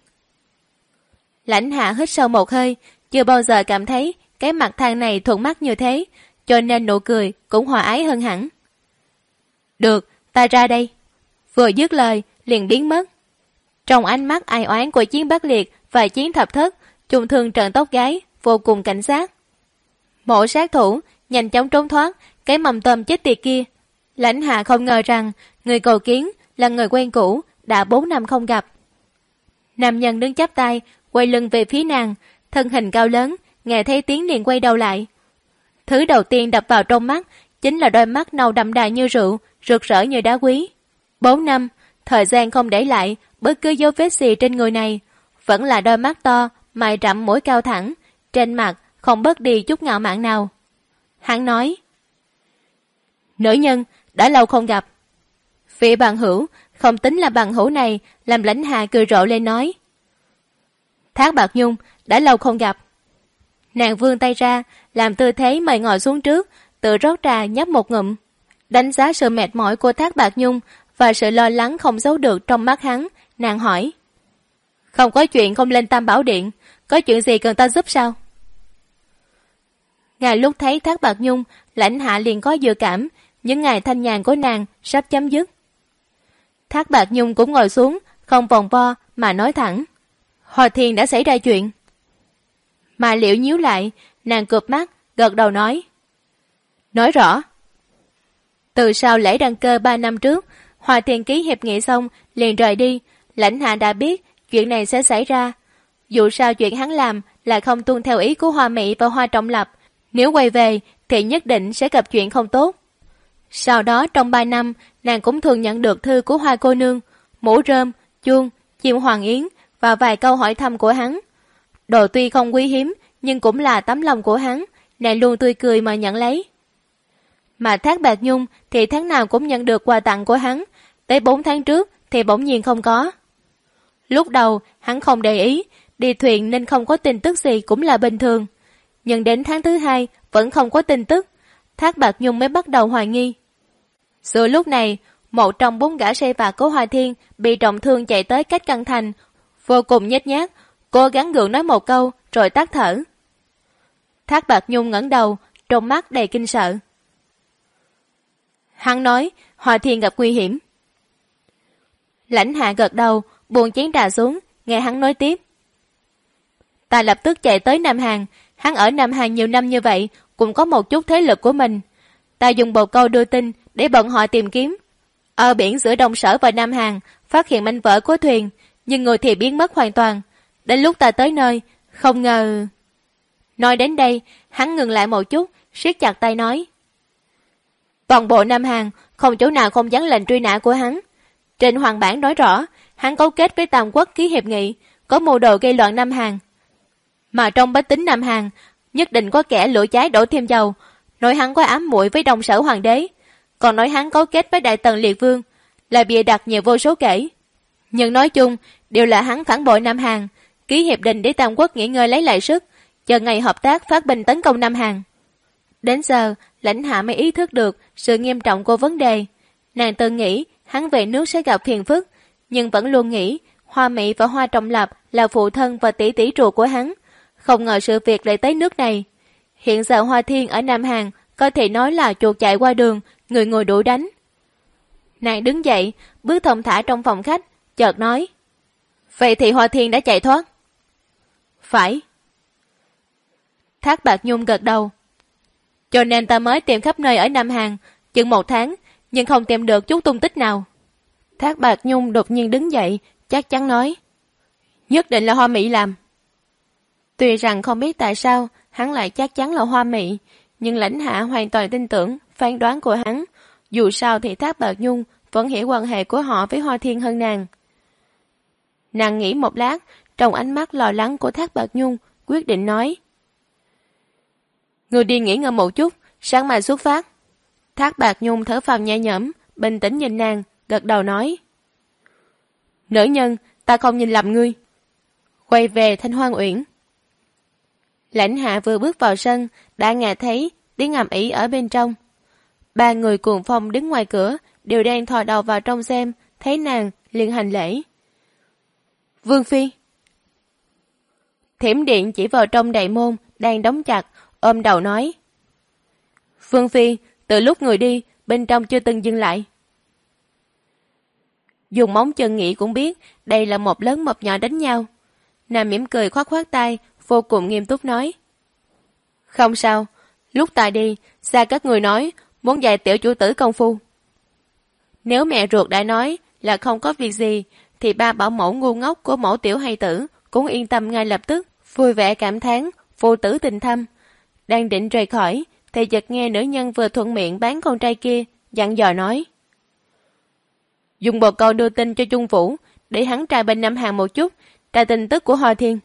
Lãnh Hạ hít sâu một hơi, chưa bao giờ cảm thấy cái mặt thang này thuận mắt như thế, cho nên nụ cười cũng hòa ái hơn hẳn. Được, ta ra đây. Vừa dứt lời liền biến mất. Trong ánh mắt ai oán của Chiến Bắc Liệt và Chiến Thập Thất, Chung Thương trợn tóc gáy, vô cùng cảnh giác. Mộ sát thủ nhanh chóng trốn thoát cái mầm tôm chết tiệt kia. Lãnh Hạ không ngờ rằng người cầu kiến là người quen cũ đã 4 năm không gặp. Nam nhân đứng chắp tay, quay lưng về phía nàng, thân hình cao lớn, nghe thấy tiếng liền quay đầu lại. Thứ đầu tiên đập vào trong mắt chính là đôi mắt nâu đậm đà như rượu, rực rỡ như đá quý. 4 năm, thời gian không để lại bất cứ dấu vết gì trên người này, vẫn là đôi mắt to, mày rậm, mũi cao thẳng, trên mặt không bớt đi chút ngạo mạn nào. Hắn nói: Nữ nhân đã lâu không gặp. Vị bằng hữu không tính là bằng hữu này làm Lãnh Hạ cười rộ lên nói: Thác Bạt Nhung đã lâu không gặp. Nàng vươn tay ra làm tư thế mời ngồi xuống trước, tự rót trà nhấp một ngụm. Đánh giá sự mệt mỏi của Thác Bạt Nhung và sự lo lắng không giấu được trong mắt hắn, nàng hỏi: Không có chuyện không lên Tam Bảo Điện, có chuyện gì cần ta giúp sao? Ngay lúc thấy Thác Bạt Nhung, Lãnh Hạ liền có dự cảm những ngày thanh nhàn của nàng sắp chấm dứt. Thác Bạt Nhung cũng ngồi xuống, không vòng vo mà nói thẳng: Hòa Thiên đã xảy ra chuyện. Mà Liễu nhíu lại, nàng cụp mắt, gật đầu nói: Nói rõ. Từ sau lễ đăng cơ 3 năm trước, Hòa Thiên ký hiệp nghị xong liền rời đi. Lãnh Hạ đã biết chuyện này sẽ xảy ra. Dù sao chuyện hắn làm là không tuân theo ý của Hoa Mỹ và Hoa Trọng Lập, nếu quay về thì nhất định sẽ gặp chuyện không tốt. Sau đó trong 3 năm, nàng cũng thường nhận được thư của Hoa cô nương, Mũ Rơm, Chuông, Chim Hoàng Yến và vài câu hỏi thăm của hắn. Đồ tuy không quý hiếm, nhưng cũng là tấm lòng của hắn, nàng luôn tươi cười mà nhận lấy. Mà Thác Bạt Nhung thì tháng nào cũng nhận được quà tặng của hắn, tới 4 tháng trước thì bỗng nhiên không có. Lúc đầu hắn không để ý, đi thuyền nên không có tin tức gì cũng là bình thường. Nhưng đến tháng thứ 2 vẫn không có tin tức, Thác Bạt Nhung mới bắt đầu hoài nghi. Giữa lúc này, một trong 4 gã sai vặt của Hoa Thiên bị trọng thương chạy tới cách căn thành, vô cùng nhếch nhác, cố gắng gượng nói một câu rồi tắt thở. Thác Bạt Nhung ngẩng đầu, trong mắt đầy kinh sợ. Hắn nói Hoa Thiên gặp nguy hiểm. Lãnh Hạ gật đầu, buông chén trà xuống, nghe hắn nói tiếp. Ta lập tức chạy tới Nam Hàn, hắn ở Nam Hàn nhiều năm như vậy, cũng có một chút thế lực của mình. Ta dùng bồ câu đưa tin để bọn họ tìm kiếm. Ở biển giữa Đông Sở và Nam Hàn, phát hiện mảnh vỡ của thuyền, nhưng người thì biến mất hoàn toàn. Đến lúc ta tới nơi, không ngờ... Nói đến đây, hắn ngừng lại một chút, siết chặt tay nói. Toàn bộ Nam Hàn, không chỗ nào không dán lệnh truy nã của hắn. Trên hoàng bản nói rõ, hắn cấu kết với Tam Quốc ký hiệp nghị, có mưu đồ gây loạn Nam Hàn. Mà trong bách tính Nam Hàn, nhất định có kẻ lửa cháy đổ thêm dầu, nói hắn có ám muội với Đông Sở hoàng đế, còn nói hắn cấu kết với Đại Tần Liệt Vương, là bịa đặt nhiều vô số kể. Nhưng nói chung, đều là hắn phản bội Nam Hàn, ký hiệp định để Tam Quốc nghỉ ngơi lấy lại sức, chờ ngày hợp tác phát binh tấn công Nam Hàn. Đến giờ, Lãnh Hạ mới ý thức được sự nghiêm trọng của vấn đề. Nàng từng nghĩ hắn về nước sẽ gặp phiền phức, nhưng vẫn luôn nghĩ Hoa Mỹ và Hoa Trọng Lập là phụ thân và tỷ tỷ ruột của hắn. Không ngờ sự việc lại tới nước này. Hiện giờ Hoa Thiên ở Nam Hàn có thể nói là chuột chạy qua đường, người ngồi đuổi đánh. Nàng đứng dậy, bước thong thả trong phòng khách, chợt nói. Vậy thì Hoa Thiên đã chạy thoát? Phải. Thác Bạt Nhung gật đầu. Cho nên ta mới tìm khắp nơi ở Nam Hàn, chừng 1 tháng, nhưng không tìm được chút tung tích nào. Thác Bạt Nhung đột nhiên đứng dậy, chắc chắn nói. Nhất định là Hoa Mị làm. Tuy rằng không biết tại sao hắn lại chắc chắn là Hoa Mị, nhưng Lãnh Hạ hoàn toàn tin tưởng phán đoán của hắn. Dù sao thì Thác Bạt Nhung vẫn hiểu quan hệ của họ với Hoa Thiên hơn nàng. Nàng nghĩ một lát, trong ánh mắt lo lắng của Thác Bạt Nhung, quyết định nói. Người đi nghỉ ngơi một chút, sáng mai xuất phát. Thác Bạt Nhung thở phào nhẹ nhõm, bình tĩnh nhìn nàng, gật đầu nói. Nữ nhân, ta không nhìn lầm ngươi. Quay về Thanh Hoang Uyển. Lãnh Hạ vừa bước vào sân, đã nghe thấy tiếng ầm ĩ ở bên trong. 3 người cuồng phong đứng ngoài cửa, đều đang thò đầu vào trong xem, thấy nàng liền hành lễ. Vương Phi. Thiểm Điện chỉ vào trong đại môn, đang đóng chặt, ôm đầu nói. Vương Phi, từ lúc người đi, bên trong chưa từng dừng lại. Dùng móng chân nghĩ cũng biết, đây là một lớn một nhỏ đánh nhau. Nàng mỉm cười khoát khoát tay, vô cùng nghiêm túc nói. Không sao, lúc ta đi, xa các người nói, muốn dạy tiểu chủ tử công phu. Nếu mẹ ruột đã nói là không có việc gì, thì ba bảo mẫu ngu ngốc của mẫu tiểu hay tử cũng yên tâm ngay lập tức, vui vẻ cảm thán, phụ tử tình thâm. Đang định rời khỏi, thì chợt nghe nữ nhân vừa thuận miệng bán con trai kia, dặn dò nói. Dùng bồ câu đưa tin cho Trung Vũ, để hắn tra bên Nam Hàn một chút, tra tin tức của Hoa Thiên.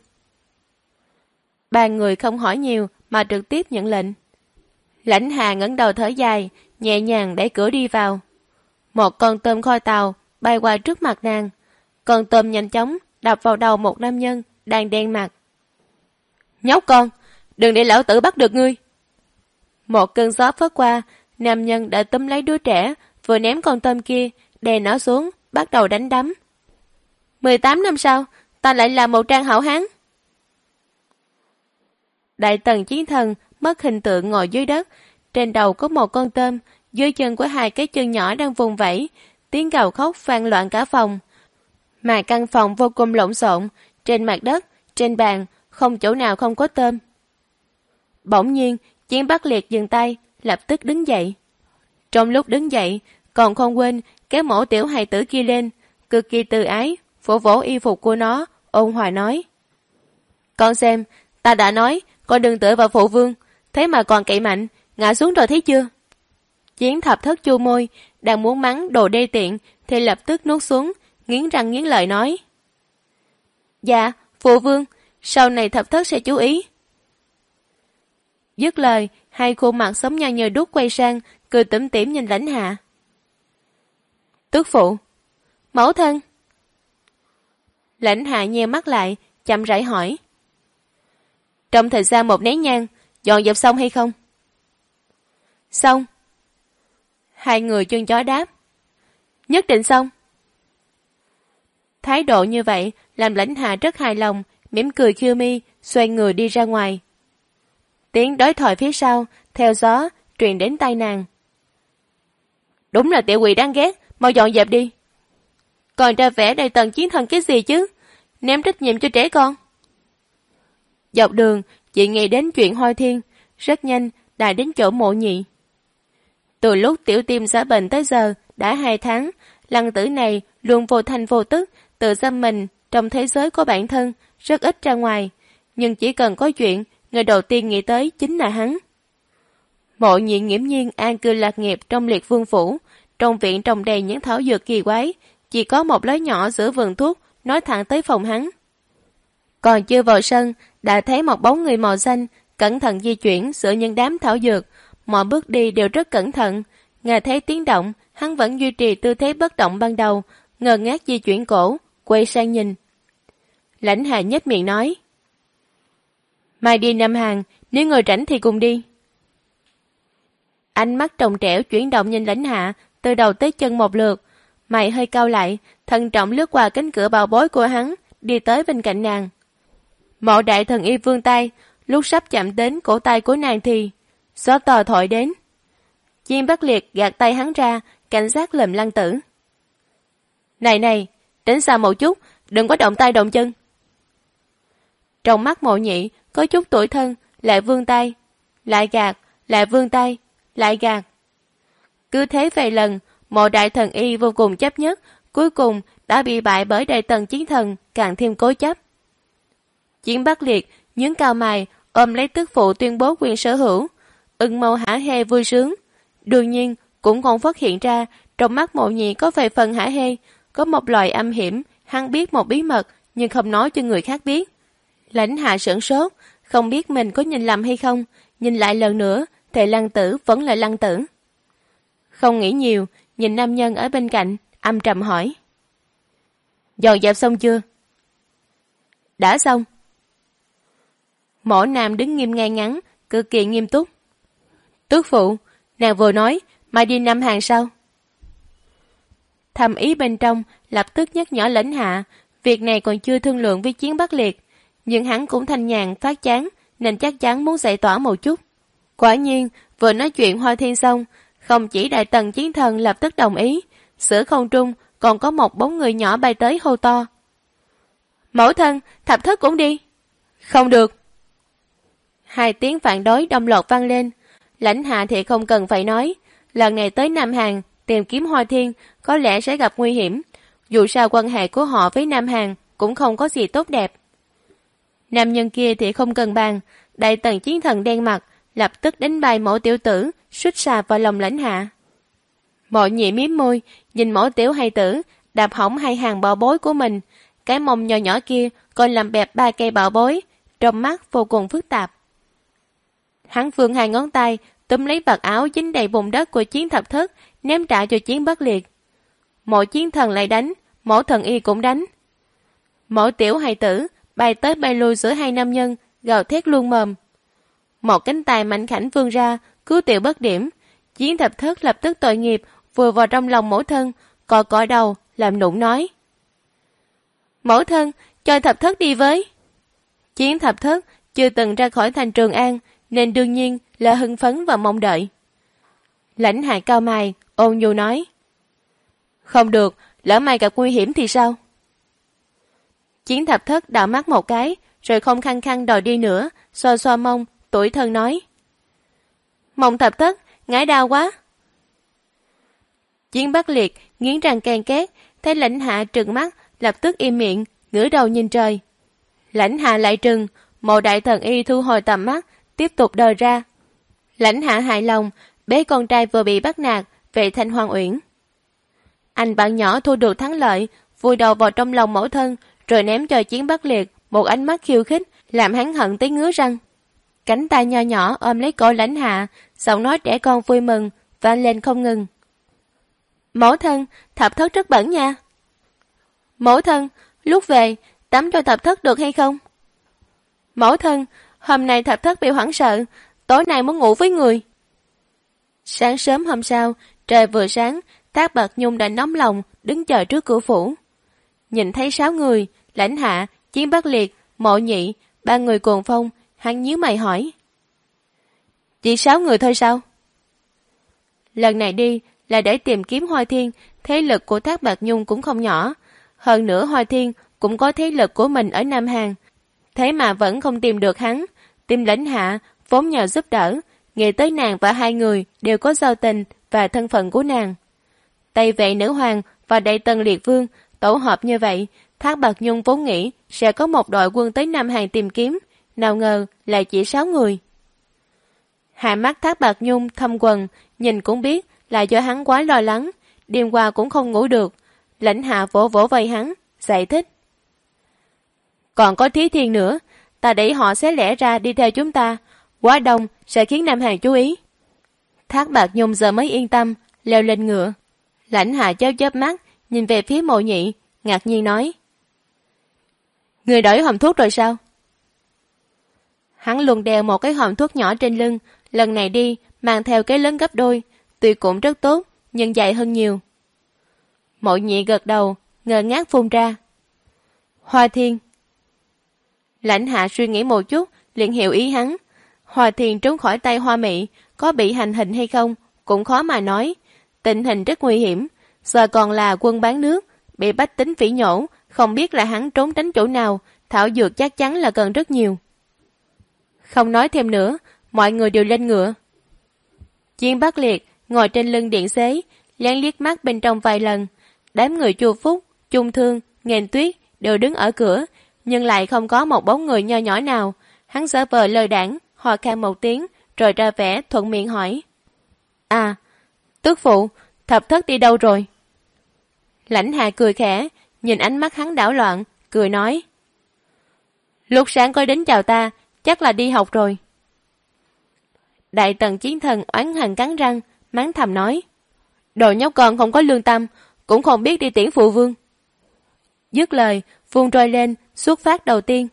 3 người không hỏi nhiều mà trực tiếp nhận lệnh. Lãnh Hà ngẩng đầu thở dài, nhẹ nhàng đẩy cửa đi vào. Một con tôm kho tàu bay qua trước mặt nàng. Con tôm nhanh chóng đập vào đầu một nam nhân đang đen mặt. Nhóc con, đừng để lão tử bắt được ngươi. Một cơn gió phất qua, nam nhân đã túm lấy đứa trẻ, vừa ném con tôm kia, đè nó xuống, bắt đầu đánh đấm. 18 năm sau, ta lại là một trang hảo hán. Đại tần chiến thần mất hình tượng ngồi dưới đất, trên đầu có một con tôm, dưới chân của 2 cái chân nhỏ đang vùng vẫy, tiếng gào khóc vang loạn cả phòng. Mà căn phòng vô cùng lộn xộn, trên mặt đất, trên bàn, không chỗ nào không có tôm. Bỗng nhiên, Chiến Bắc Liệt dừng tay, lập tức đứng dậy. Trong lúc đứng dậy, còn không quên kéo mẫu tiểu hài tử kia lên, cực kỳ từ ái, vỗ vỗ y phục của nó, ôn hòa nói. Con xem, ta đã nói, con đừng tựa vào phụ vương, thế mà còn cậy mạnh, ngã xuống rồi thấy chưa? Chiến Thập Thất chu môi, đang muốn mắng đồ đê tiện, thì lập tức nuốt xuống, nghiến răng nghiến lợi nói. Dạ, phụ vương, sau này Thập Thất sẽ chú ý. Dứt lời, 2 khuôn mặt sống nhau như đúc quay sang, cười tủm tỉm nhìn Lãnh Hạ. Tước phụ, mẫu thân. Lãnh Hạ nheo mắt lại, chậm rãi hỏi. Trong thời gian 1 nén nhang, dọn dẹp xong hay không? Xong. 2 người chân chó đáp. Nhất định xong. Thái độ như vậy làm Lãnh Hạ rất hài lòng, mỉm cười khiêu mi, xoay người đi ra ngoài. Tiếng đối thoại phía sau, theo gió, truyền đến tai nàng. Đúng là tiểu quỷ đáng ghét, mau dọn dẹp đi. Còn ra vẻ đầy tần chiến thần cái gì chứ? Ném trách nhiệm cho trẻ con. Dọc đường, chị nghĩ đến chuyện Hoa Thiên, rất nhanh đã đến chỗ Mộ Nhị. Từ lúc tiểu tim xả bệnh tới giờ, đã 2 tháng, lăng tử này luôn vô thanh vô tức, tự giam mình trong thế giới của bản thân, rất ít ra ngoài. Nhưng chỉ cần có chuyện, người đầu tiên nghĩ tới chính là hắn. Mộ Nhị nghiễm nhiên an cư lạc nghiệp trong Liệt Vương phủ, trong viện trồng đầy những thảo dược kỳ quái, chỉ có một lối nhỏ giữa vườn thuốc nói thẳng tới phòng hắn. Còn chưa vào sân, đã thấy một bóng người màu xanh cẩn thận di chuyển giữa những đám thảo dược, mọi bước đi đều rất cẩn thận. Nghe thấy tiếng động, hắn vẫn duy trì tư thế bất động ban đầu, ngơ ngác di chuyển cổ, quay sang nhìn. Lãnh Hạ nhếch miệng nói. Mai đi Nam Hàn, nếu người rảnh thì cùng đi. Ánh mắt trồng trẻo chuyển động nhìn Lãnh Hạ, từ đầu tới chân một lượt, mày hơi cau lại, thận trọng lướt qua cánh cửa bảo bối của hắn, đi tới bên cạnh nàng. Mộ đại thần y vươn tay, lúc sắp chạm đến cổ tay của nàng thì gió to thổi đến. Diên Bắc Liệt gạt tay hắn ra, cảnh giác lườm Lăng Tử. Này này, đến xa một chút, đừng có động tay động chân. Trong mắt Mộ Nhị có chút tủi thân, lại vươn tay, lại gạt, lại vươn tay, lại gạt. Cứ thế vài lần, Mộ đại thần y vô cùng chấp nhất, cuối cùng đã bị bại bởi Đại Tần Chiến Thần càng thêm cố chấp. Chiến Bắc Liệt nhướng cao mày, ôm lấy tức phụ tuyên bố quyền sở hữu. Ưng Mâu hả hê vui sướng. Đương nhiên cũng không phát hiện ra trong mắt Mộ Nhị có vài phần hả hê, có một loại âm hiểm. Hắn biết một bí mật nhưng không nói cho người khác biết. Lãnh Hạ sửng sốt, không biết mình có nhìn lầm hay không. Nhìn lại lần nữa thì Lăng Tử vẫn là Lăng Tử. Không nghĩ nhiều, nhìn nam nhân ở bên cạnh, âm trầm hỏi: dọn dẹp xong chưa? Đã xong. Mộ Nam đứng nghiêm ngay ngắn, cực kỳ nghiêm túc. Tước phụ, nàng vừa nói mai đi Nam Hàn sao? Thầm ý bên trong lập tức nhắc nhở Lãnh Hạ, việc này còn chưa thương lượng với Chiến Bắc Liệt, nhưng hắn cũng thanh nhàn phát chán nên chắc chắn muốn giải tỏa một chút. Quả nhiên vừa nói chuyện Hoa Thiên xong, không chỉ Đại Tần Chiến Thần lập tức đồng ý, giữa không trung còn có một bóng người nhỏ bay tới hô to: mẫu thân, Thập Thất cũng đi. Không được. Hai tiếng phản đối đồng loạt vang lên. Lãnh Hạ thì không cần phải nói, lần này tới Nam Hàn tìm kiếm Hoa Thiên có lẽ sẽ gặp nguy hiểm, dù sao quan hệ của họ với Nam Hàn cũng không có gì tốt đẹp. Nam nhân kia thì không cần bàn, Đại Tần Chiến Thần đen mặt, lập tức đánh bay Mộ tiểu tử, suýt sạp vào lòng Lãnh Hạ. Mộ Nhị mím môi, nhìn Mộ tiểu hay tử đạp hỏng hai hàng bảo bối của mình, cái mông nhỏ nhỏ kia còn làm bẹp 3 cây bảo bối, trong mắt vô cùng phức tạp. Hắn vươn hai ngón tay túm lấy vạt áo dính đầy bùn đất của Chiến Thập Thất, ném trả cho Chiến Bắc Liệt. Mộ Chiến Thần lại đánh, Mộ Thần Y cũng đánh. Mộ tiểu hài tử bay tới bay lui giữa hai nam nhân, gào thét luôn mồm. Một cánh tay mạnh khảnh vươn ra, cứu tiểu bất điểm. Chiến Thập Thất lập tức tội nghiệp vùi vào trong lòng mẫu thân, cọ cọ đầu làm nũng nói: mẫu thân, cho Thập Thất đi với. Chiến Thập Thất chưa từng ra khỏi thành Trường An nên đương nhiên là hưng phấn và mong đợi. Lãnh Hạ cao mày ôn nhu nói: không được, lỡ may gặp nguy hiểm thì sao? Chiến Thập Thất đảo mắt một cái rồi không khăng khăng đòi đi nữa, xoa xoa mông tủi thân nói: mông Thập Thất ngái đau quá. Chiến Bắc Liệt nghiến răng ken két, thấy Lãnh Hạ trừng mắt lập tức im miệng, ngửa đầu nhìn trời. Lãnh Hạ lại trừng, Mộ đại thần y thu hồi tầm mắt, tiếp tục đòi ra. Lãnh Hạ hài lòng, bế con trai vừa bị bắt nạt về Thanh Hoang Uyển. Anh bạn nhỏ thu được thắng lợi, vùi đầu vào trong lòng mẫu thân, rồi ném cho Chiến Bắc Liệt một ánh mắt khiêu khích, làm hắn hận tới ngứa răng. Cánh tay nho nhỏ ôm lấy cổ Lãnh Hạ, giọng nói trẻ con vui mừng vang lên không ngừng: mẫu thân, Thập Thất rất bẩn nha. Mẫu thân, lúc về tắm cho Thập Thất được hay không? Mẫu thân, hôm nay Thập Thất bị hoảng sợ, tối nay muốn ngủ với người. Sáng sớm hôm sau, trời vừa sáng, Thác Bạt Nhung đã nóng lòng đứng chờ trước cửa phủ. Nhìn thấy 6 người, Lãnh Hạ, Chiến Bắc Liệt, Mộ Nhị, 3 người cuồng phong, hắn nhíu mày hỏi: chỉ 6 người thôi sao? Lần này đi là để tìm kiếm Hoa Thiên, thế lực của Thác Bạt Nhung cũng không nhỏ. Hơn nữa Hoa Thiên cũng có thế lực của mình ở Nam Hàn, thế mà vẫn không tìm được hắn. Tìm Lãnh Hạ vốn nhờ giúp đỡ, nghĩ tới nàng và 2 người đều có giao tình và thân phận của nàng. Tây Vệ Nữ Hoàng và Đại Tần Liệt Vương tổ hợp như vậy, Thác Bạt Nhung vốn nghĩ sẽ có một đội quân tới Nam Hàn tìm kiếm, nào ngờ lại chỉ 6 người. Hai mắt Thác Bạt Nhung thâm quầng, nhìn cũng biết là do hắn quá lo lắng, đêm qua cũng không ngủ được. Lãnh Hạ vỗ vỗ vai hắn, giải thích: còn có Thí Thiên nữa, ta đẩy họ xé lẻ ra đi theo chúng ta, quá đông sẽ khiến Nam Hàn chú ý. Thác Bạt Nhung giờ mới yên tâm, leo lên ngựa. Lãnh Hạ chớp chớp mắt, nhìn về phía Mộ Nhị, ngạc nhiên nói: người đổi hòm thuốc rồi sao? Hắn luôn đeo một cái hòm thuốc nhỏ trên lưng, lần này đi mang theo cái lớn gấp đôi, tuy cũng rất tốt nhưng dày hơn nhiều. Mộ Nhị gật đầu, ngơ ngác phun ra: Hoa Thiên. Lãnh Hạ suy nghĩ một chút, liền hiểu ý hắn. Hoa Thiên trốn khỏi tay Hoa Mị, có bị hành hình hay không cũng khó mà nói. Tình hình rất nguy hiểm, giờ còn là quân bán nước, bị bách tính phỉ nhổ, không biết là hắn trốn tránh chỗ nào, thảo dược chắc chắn là cần rất nhiều. Không nói thêm nữa, mọi người đều lên ngựa. Chiến Bắc Liệt ngồi trên lưng điện xế, lén liếc mắt bên trong vài lần. Đám người Chu Phúc, Chung Thương, Nghênh Tuyết đều đứng ở cửa, nhưng lại không có một bóng người nho nhỏ nào. Hắn giả vờ lơ đãng, ho khan một tiếng, rồi ra vẻ thuận miệng hỏi. À, tước phụ, Thập Thất đi đâu rồi? Lãnh Hà cười khẽ, nhìn ánh mắt hắn đảo loạn, cười nói. Lúc sáng có đến chào ta, chắc là đi học rồi. Đại Tần Chiến Thần oán hận cắn răng, mắng thầm nói. Đồ nhóc con không có lương tâm, cũng không biết đi tiễn phụ vương. Dứt lời, vung roi lên, xuất phát đầu tiên.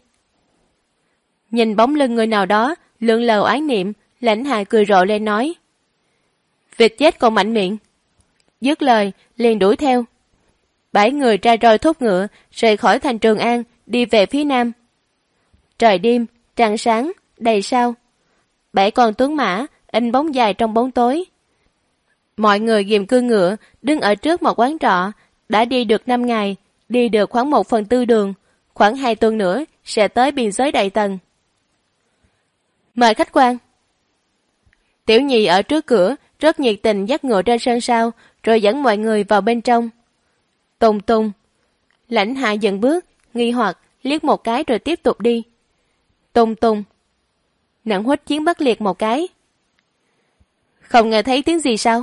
Nhìn bóng lưng người nào đó, lượn lờ oán niệm, Lãnh Hà cười rộ lên nói. Vịt chết còn mạnh miệng. Dứt lời, liền đuổi theo. 7 người ra roi thúc ngựa, rời khỏi thành Trường An, đi về phía nam. Trời đêm, trăng sáng, đầy sao. 7 con tuấn mã, in bóng dài trong bóng tối. Mọi người ghim cương ngựa, đứng ở trước một quán trọ, đã đi được 5 ngày, đi được khoảng 1/4 đường, khoảng 2 tuần nữa sẽ tới biên giới Đại Tần. Mời khách quan. Tiểu nhị ở trước cửa, rất nhiệt tình dắt ngựa ra sân sau, rồi dẫn mọi người vào bên trong. Tùng tùng. Lãnh Hạ dừng bước, nghi hoặc, liếc một cái rồi tiếp tục đi. Tùng tùng. Nặng huýt Chiến Bắc Liệt một cái. Không nghe thấy tiếng gì sao?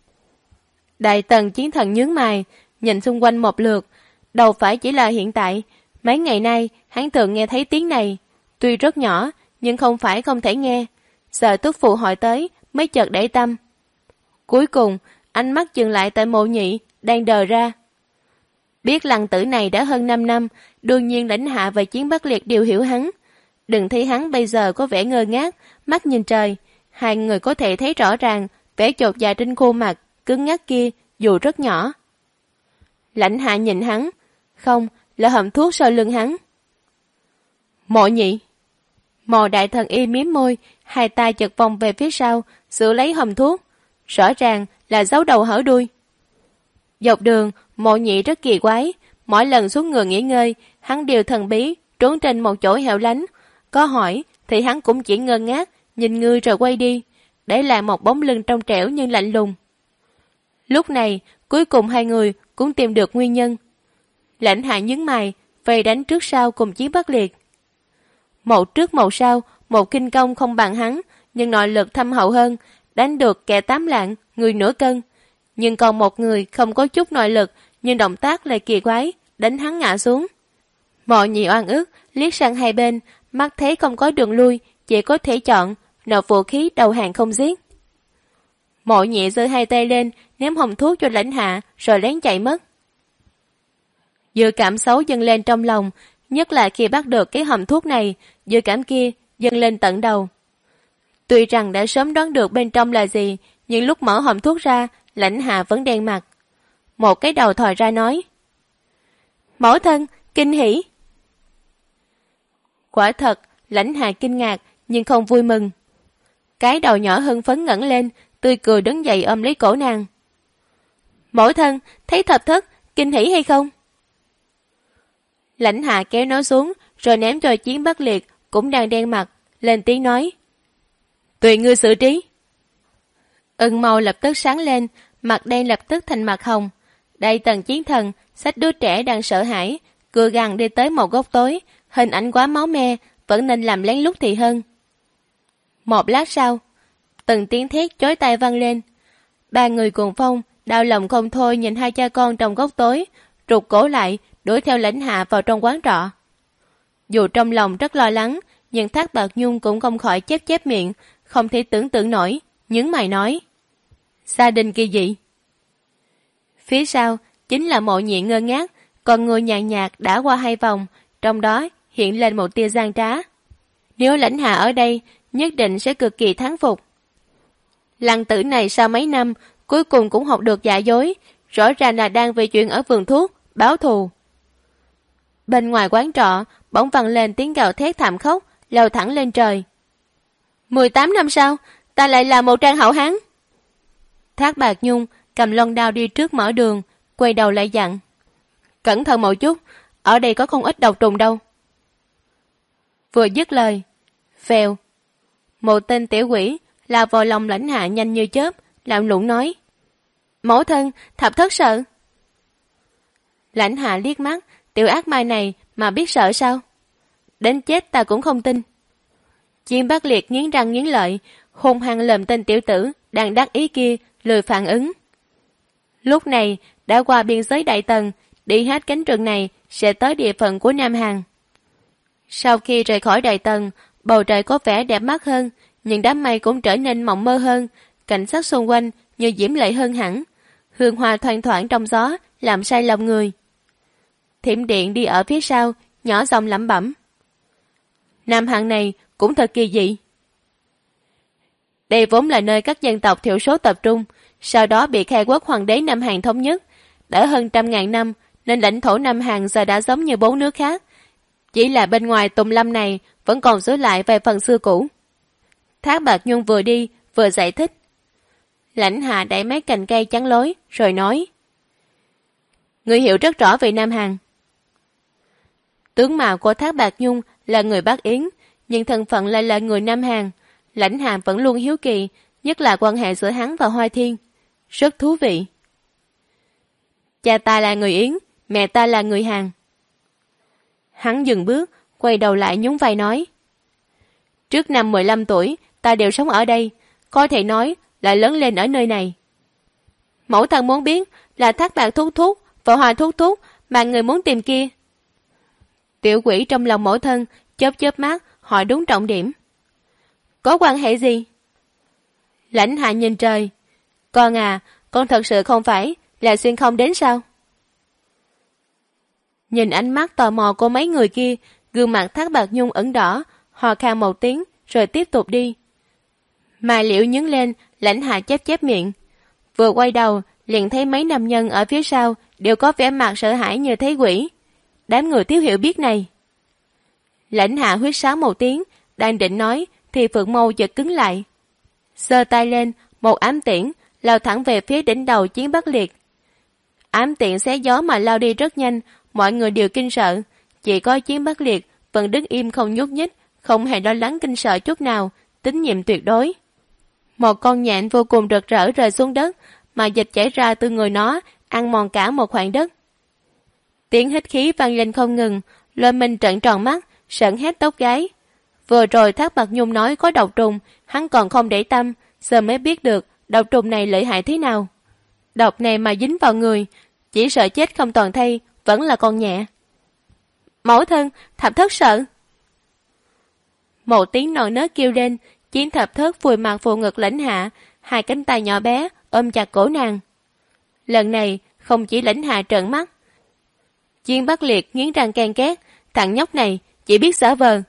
Đại Tần Chiến Thần nhướng mày, nhìn xung quanh một lượt. Đâu phải chỉ là hiện tại, mấy ngày nay hắn thường nghe thấy tiếng này. Tuy rất nhỏ, nhưng không phải không thể nghe. Sợ tước phụ hỏi tới, mới chợt để tâm. Cuối cùng, ánh mắt dừng lại tại Mộ Nhị, đang đờ ra. Biết Lăng Tử này đã hơn 5 năm, đương nhiên Lãnh Hạ và Chiến Bắc Liệt đều hiểu hắn. Đừng thấy hắn bây giờ có vẻ ngơ ngác, mắt nhìn trời. Hai người có thể thấy rõ ràng vẻ chột dạ trên khuôn mặt, cứng ngắc kia, dù rất nhỏ. Lãnh Hạ nhìn hắn, không, là hầm thuốc sau lưng hắn. Mộ Nhị. Mộ Đại Thần Y miếm môi, hai tay chật vòng về phía sau, giữ lấy hầm thuốc. Rõ ràng là giấu đầu hở đuôi. Dọc đường, Mộ Nhị rất kỳ quái. Mỗi lần xuống ngựa nghỉ ngơi, hắn đều thần bí, trốn trên một chỗ hẻo lánh. Có hỏi, thì hắn cũng chỉ ngơ ngác, nhìn người rồi quay đi, để lại một bóng lưng trong trẻo nhưng lạnh lùng. Lúc này, cuối cùng hai người cũng tìm được nguyên nhân. Lãnh Hạ nhướng mày, vây đánh trước sau cùng Chiến Bắc Liệt. Một trước một sau, một kinh công không bằng hắn, nhưng nội lực thâm hậu hơn, đánh được kẻ 8 lạng, người nửa cân. Nhưng còn một người không có chút nội lực, nhưng động tác lại kỳ quái, đánh hắn ngã xuống. Mộ Nhị oan ức, liếc sang hai bên, mắt thấy không có đường lui, chỉ có thể chọn, nộp vũ khí đầu hàng không giết. Mộ Nhị giơ hai tay lên, ném hồng thuốc cho Lãnh Hạ, rồi lén chạy mất. Dự cảm xấu dâng lên trong lòng, nhất là khi bắt được cái hầm thuốc này, dự cảm kia dâng lên tận đầu. Tuy rằng đã sớm đoán được bên trong là gì, nhưng lúc mở hòm thuốc ra, Lãnh Hạ vẫn đen mặt. Một cái đầu thò ra nói. Mẫu thân, kinh hỉ. Quả thật, Lãnh Hạ kinh ngạc, nhưng không vui mừng. Cái đầu nhỏ hưng phấn ngẩng lên, tươi cười đứng dậy ôm lấy cổ nàng. Mẫu thân, thấy Thập Thất, kinh hỉ hay không? Lãnh Hạ kéo nó xuống, rồi ném cho Chiến Bắc Liệt, cũng đang đen mặt, lên tiếng nói. Tùy ngươi xử trí. Ưng màu lập tức sáng lên, mặt đen lập tức thành mặt hồng. Đại Tần Chiến Thần xách đứa trẻ đang sợ hãi, cựa gằn đi tới một góc tối, hình ảnh quá máu me, vẫn nên làm lén lút thì hơn. Một lát sau, từng tiếng thét chói tai vang lên. Ba người cuồng phong, đau lòng không thôi nhìn hai cha con trong góc tối, rụt cổ lại, đuổi theo Lãnh Hạ vào trong quán trọ. Dù trong lòng rất lo lắng, nhưng Thác Bạt Nhung cũng không khỏi chép chép miệng, không thể tưởng tượng nổi, nhướng mày nói. Gia đình kỳ dị. Phía sau, chính là Mộ Nhị ngơ ngác, còn người nhàn nhạt đã qua 2 vòng, trong đó hiện lên một tia gian trá. Nếu Lãnh Hạ ở đây, nhất định sẽ cực kỳ thán phục. Lăng Tử này sau mấy năm, cuối cùng cũng học được giả dối, rõ ràng là đang về chuyện ở vườn thuốc, báo thù. Bên ngoài quán trọ, bỗng vang lên tiếng gào thét thảm khốc, leo thẳng lên trời. 18 năm sau, ta lại là một trang hảo hán. Thác Bạt Nhung cầm loan đao đi trước mở đường, quay đầu lại dặn. Cẩn thận một chút, ở đây có không ít độc trùng đâu. Vừa dứt lời, phèo, Một tên tiểu quỷ lao vào lòng Lãnh Hạ nhanh như chớp, làm lụng nói: Mẫu thân, Thập Thất sợ. Lãnh Hạ liếc mắt, tiểu ác mai này mà biết sợ sao? Đến chết ta cũng không tin. Chiến Bắc Liệt nghiến răng nghiến lợi, hung hăng lườm tên tiểu tử đang đắc ý kia lười phản ứng. Lúc này đã qua biên giới Đại Tần, đi hết cánh rừng này sẽ tới địa phận của Nam Hàn. Sau khi rời khỏi Đại Tần, bầu trời có vẻ đẹp mắt hơn, nhưng đám mây cũng trở nên mộng mơ hơn, cảnh sắc xung quanh như diễm lệ hơn hẳn, hương hoa thoang thoảng trong gió làm say lòng người. Thiểm Điện đi ở phía sau, nhỏ giọng lẩm bẩm: Nam Hàn này cũng thật kỳ dị. Đây vốn là nơi các dân tộc thiểu số tập trung, sau đó bị khai quốc hoàng đế Nam Hàn thống nhất. Đã hơn 100.000 năm nên lãnh thổ Nam Hàn giờ đã giống như 4 nước khác. Chỉ là bên ngoài tùng lâm này vẫn còn giữ lại vài phần xưa cũ. Thác Bạt Nhung vừa đi vừa giải thích. Lãnh Hạ đẩy mấy cành cây chắn lối rồi nói: Người hiểu rất rõ về Nam Hàn. Tướng mạo của Thác Bạt Nhung là người Bắc Yến, nhưng thân phận lại là người Nam Hàn. Lãnh Hạ vẫn luôn hiếu kỳ, nhất là quan hệ giữa hắn và Hoa Thiên. Rất thú vị. Cha ta là người Yến, mẹ ta là người Hàn. Hắn dừng bước, quay đầu lại nhún vai nói: Trước năm 15 tuổi, ta đều sống ở đây, có thể nói là lớn lên ở nơi này. Mẫu thân muốn biết là Thác Bạt Thúc Thúc và Hoa Thúc Thúc mà người muốn tìm kia. Tiểu quỷ trong lòng mẫu thân chớp chớp mắt hỏi đúng trọng điểm. Có quan hệ gì? Lãnh Hạ nhìn trời. Con à, con thật sự không phải là xuyên không đến sao? Nhìn ánh mắt tò mò của mấy người kia, gương mặt Thác Bạt Nhung ửng đỏ, hò khan một tiếng rồi tiếp tục đi. Mai Liễu nhướng lên, Lãnh Hạ chép chép miệng. Vừa quay đầu liền thấy mấy nam nhân ở phía sau đều có vẻ mặt sợ hãi như thấy quỷ. Đám người thiếu hiểu biết này. Lãnh Hạ huýt sáo một tiếng, đang định nói thì phượng mâu chợt cứng lại. Giơ tay lên, một ám tiễn lao thẳng về phía đỉnh đầu Chiến Bắc Liệt. Ám tiễn xé gió mà lao đi rất nhanh, mọi người đều kinh sợ, chỉ có Chiến Bắc Liệt vẫn đứng im không nhúc nhích, không hề lo lắng kinh sợ chút nào, tín nhiệm tuyệt đối. Một con nhện vô cùng rực rỡ rơi xuống đất, mà dịch chảy ra từ người nó, ăn mòn cả một khoảng đất. Tiếng hít khí vang lên không ngừng, Lôi Minh trợn tròn mắt, sợn hết tóc gáy. Vừa rồi Thác Bạt Nhung nói có độc trùng, hắn còn không để tâm, giờ mới biết được độc trùng này lợi hại thế nào. Độc này mà dính vào người, chỉ sợ chết không toàn thây, vẫn là con nhẹ. Mẫu thân, Thập Thất sợ. Một tiếng non nớt kêu lên, Chiến Thập Thất vùi mặt phụ ngực Lãnh Hạ, hai cánh tay nhỏ bé ôm chặt cổ nàng. Lần này không chỉ Lãnh Hạ trợn mắt, Chiến Bắc Liệt nghiến răng ken két, thằng nhóc này chỉ biết giả vờ.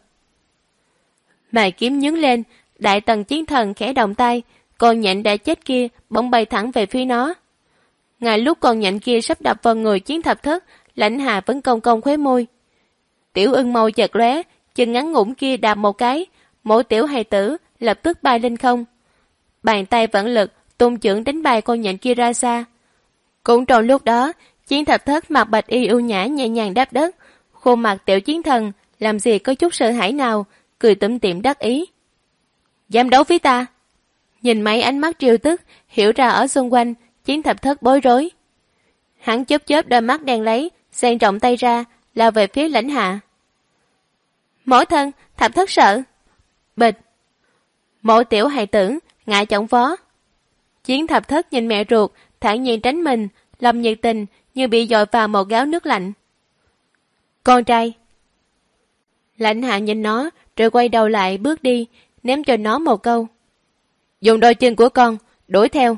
Mày kiếm nhướng lên, Đại Tần Chiến Thần khẽ động tay, con nhện đã chết kia bỗng bay thẳng về phía nó. Ngay lúc con nhện kia sắp đập vào người Chiến Thập Thất, Lãnh Hạ vẫn cong cong khóe môi. Tiểu ưng mâu chợt lóe, chân ngắn ngủn kia đạp một cái, mỗi tiểu hài tử lập tức bay lên không. Bàn tay vận lực tung chưởng đánh bay con nhện kia ra xa. Cũng trong lúc đó, Chiến Thập Thất mặc bạch y ưu nhã nhẹ nhàng đáp đất, khuôn mặt Tiểu Chiến Thần làm gì có chút sợ hãi nào, cười tủm tỉm đắc ý. Dám đấu với ta? Nhìn mấy ánh mắt trêu tức hiểu ra ở xung quanh, Chiến Thập Thất bối rối. Hắn chớp chớp đôi mắt đen lấy, dang rộng tay ra, lao về phía Lãnh Hạ. Mẫu thân, Thập Thất sợ. Bịch. Mỗi tiểu hài tử ngã chỏng vó. Chiến Thập Thất nhìn mẹ ruột thản nhiên tránh mình, lòng nhiệt tình như bị dội vào một gáo nước lạnh. Con trai. Lãnh Hạ nhìn nó rồi quay đầu lại bước đi, ném cho nó một câu. Dùng đôi chân của con đuổi theo.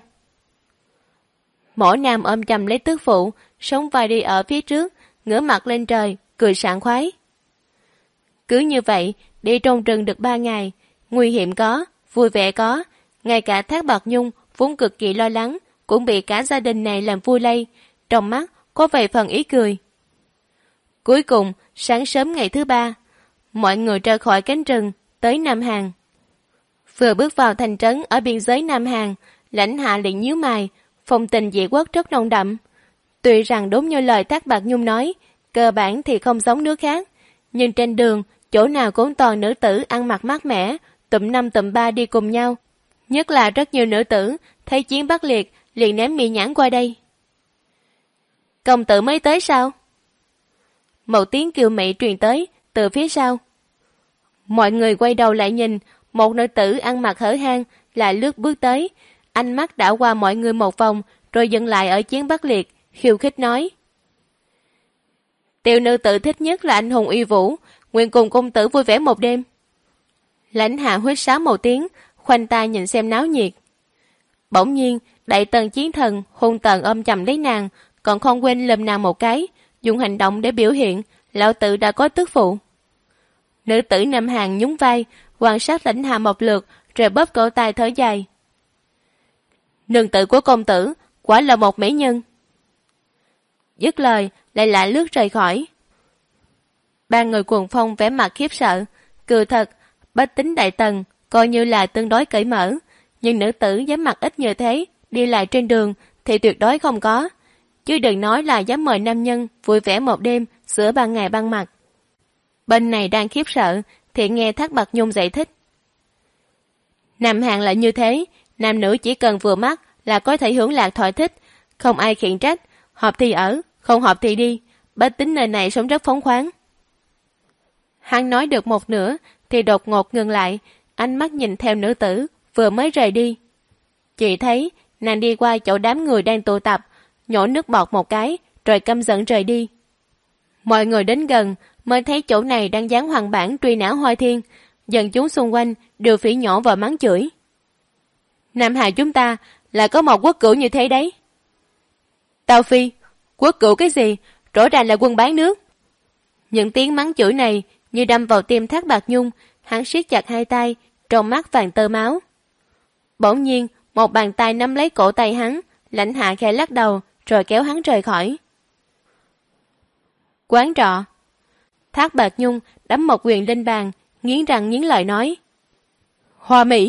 Mỗi nam ôm chầm lấy tước phụ, sống vai đi ở phía trước, ngửa mặt lên trời, cười sảng khoái. Cứ như vậy, đi trong rừng được 3 ngày, nguy hiểm có, vui vẻ có, ngay cả Thác Bạt Nhung vốn cực kỳ lo lắng, cũng bị cả gia đình này làm vui lây, trong mắt có vài phần ý cười. Cuối cùng, sáng sớm ngày thứ 3, mọi người ra khỏi cánh rừng, tới Nam Hàn. Vừa bước vào thành trấn ở biên giới Nam Hàn, Lãnh Hạ liền nhíu mày, phong tình dị quốc rất nồng đậm. Tuy rằng đúng như lời Thác Bạt Nhung nói, cơ bản thì không giống nước khác, nhưng trên đường, chỗ nào cũng toàn nữ tử ăn mặc mát mẻ, tụm năm tụm ba đi cùng nhau. Nhất là rất nhiều nữ tử thấy Chiến Bắc Liệt liền ném mì nhãn qua đây. Công tử mới tới sao? Một tiếng kêu mị truyền tới từ phía sau. Mọi người quay đầu lại nhìn, một nữ tử ăn mặc hở hang lại lướt bước tới, ánh mắt đảo qua mọi người một vòng rồi dừng lại ở Chiến Bắc Liệt, khiêu khích nói: Tiểu nữ tử thích nhất là anh hùng uy vũ, nguyện cùng công tử vui vẻ một đêm. Lãnh Hạ huýt sáo một tiếng, khoanh tay nhìn xem náo nhiệt. Bỗng nhiên, đại tần chiến thần hung tợn ôm chầm lấy nàng, còn không quên lườm nàng một cái, dùng hành động để biểu hiện lão tử đã có tức phụ. Nữ tử Nam Hàn nhún vai, quan sát Lãnh Hạ một lượt, rồi bóp cổ tay thở dài. Nương tử của công tử quả là một mỹ nhân. Dứt lời, lại lướt rời khỏi. Ba người cuồng phong vẻ mặt khiếp sợ. Cười thật, bách tính đại tần coi như là tương đối cởi mở, nhưng nữ tử dám mặc ít như thế đi lại trên đường thì tuyệt đối không có, chứ đừng nói là dám mời nam nhân vui vẻ một đêm giữa ban ngày ban mặt. Bên này đang khiếp sợ thì nghe Thác Bạt Nhung giải thích. Nam Hàn là như thế, nam nữ chỉ cần vừa mắt là có thể hưởng lạc thỏa thích, không ai khiển trách, hợp thì ở, không hợp thì đi, bách tính nơi này sống rất phóng khoáng. Hắn nói được một nửa thì đột ngột ngừng lại, ánh mắt nhìn theo nữ tử vừa mới rời đi. Chỉ thấy nàng đi qua chỗ đám người đang tụ tập, nhổ nước bọt một cái rồi căm giận rời đi. Mọi người đến gần mới thấy chỗ này đang dán hoàng bản truy nã Hoa Thiên, dân chúng xung quanh đều phỉ nhổ và mắng chửi. Nam Hà chúng ta là có một quốc cửu như thế đấy. Tào Phi, quốc cửu cái gì, rõ ràng là quân bán nước. Những tiếng mắng chửi này như đâm vào tim Thác Bạt Nhung, hắn siết chặt hai tay, trong mắt vàng tơ máu. Bỗng nhiên, một bàn tay nắm lấy cổ tay hắn, Lãnh Hạ khẽ lắc đầu, rồi kéo hắn rời khỏi. Quán trọ. Thác Bạt Nhung đấm một quyền lên bàn, nghiến răng nghiến lợi nói: Hoa Mỹ.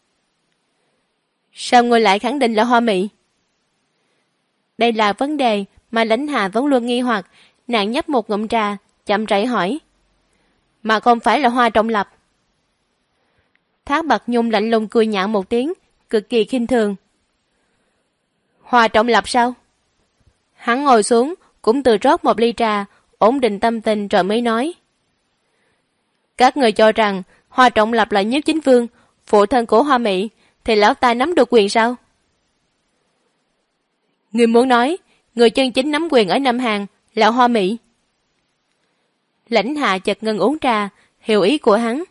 Sao ngươi lại khẳng định là Hoa Mỹ? Đây là vấn đề mà Lãnh Hạ vẫn luôn nghi hoặc, nàng nhấp một ngụm trà, chậm rãi hỏi: Mà không phải là Hoa Trọng Lập? Thác Bạt Nhung lạnh lùng cười nhạo một tiếng, cực kỳ khinh thường. Hoa Trọng Lập sao? Hắn ngồi xuống, cũng tự rót một ly trà, ổn định tâm tình rồi mới nói: Các người cho rằng Hoa Trọng Lập là Nhiếp Chính Vương, phụ thân của Hoa Mỹ, thì lão ta nắm được quyền sao? Người muốn nói người chân chính nắm quyền ở Nam Hàn là Hoa Mỹ? Lãnh Hạ chợt ngừng uống trà, hiểu ý của hắn.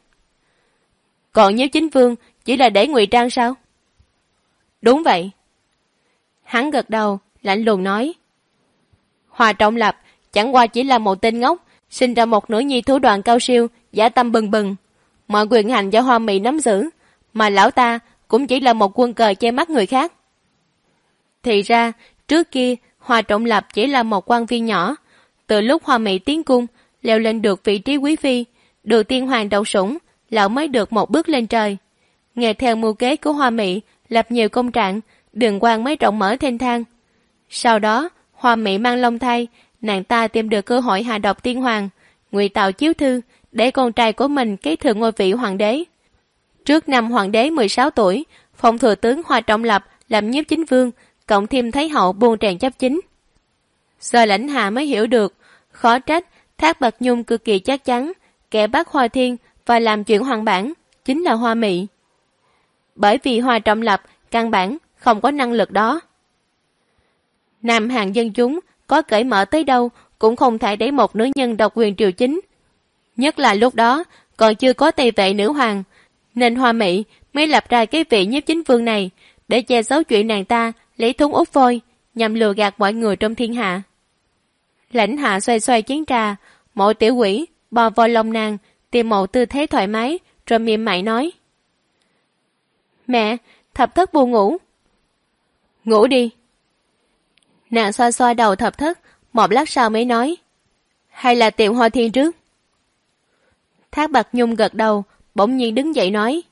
Còn Nhiếp Chính Vương chỉ là để ngụy trang sao? Đúng vậy. Hắn gật đầu, lạnh lùng nói: Hoa Trọng Lập chẳng qua chỉ là một tên ngốc, sinh ra một nữ nhi thủ đoạn cao siêu, dã tâm bừng bừng. Mọi quyền hành do Hoa Mỹ nắm giữ, mà lão ta cũng chỉ là một quân cờ che mắt người khác. Thì ra, trước kia Hoa Trọng Lập chỉ là một quan viên nhỏ. Từ lúc Hoa Mỹ tiến cung, leo lên được vị trí quý phi, được tiên hoàng đậu sủng, lão mới được một bước lên trời. Nghe theo mưu kế của Hoa Mỹ, lập nhiều công trạng, đường quan mới rộng mở thênh thang. Sau đó, Hoa Mỹ mang long thai, nàng ta tìm được cơ hội hạ độc tiên hoàng, ngụy tạo chiếu thư để con trai của mình kế thừa ngôi vị hoàng đế. Trước năm hoàng đế 16 tuổi, phong thừa tướng Hoa Trọng Lập làm Nhiếp Chính Vương, cộng thêm Thái hậu buông trèn chấp chính. Giờ Lãnh Hạ mới hiểu được, khó trách Thác Bạt Nhung cực kỳ chắc chắn kẻ bắt Hoa Thiên và làm chuyện hoàng bản chính là Hoa Mỹ. Bởi vì Hoa Trọng Lập căn bản không có năng lực đó. Nam Hàn dân chúng có cởi mở tới đâu cũng không thể để một nữ nhân độc quyền triều chính. Nhất là lúc đó còn chưa có Tây Vệ nữ hoàng, nên Hoa Mỹ mới lập ra cái vị Nhiếp Chính Vương này để che giấu chuyện nàng ta lấy thúng út phôi, nhằm lừa gạt mọi người trong thiên hạ. Lãnh Hạ xoay xoay chén trà, mộ tiểu quỷ bò vào lòng nàng, tìm một tư thế thoải mái, rồi mỉm mại nói: Mẹ, Thập Thất buồn ngủ. Ngủ đi. Nàng xoa xoa đầu Thập Thất, một lát sau mới nói: Hay là tìm Hoa Thiên trước? Thác Bạt Nhung gật đầu, bỗng nhiên đứng dậy nói: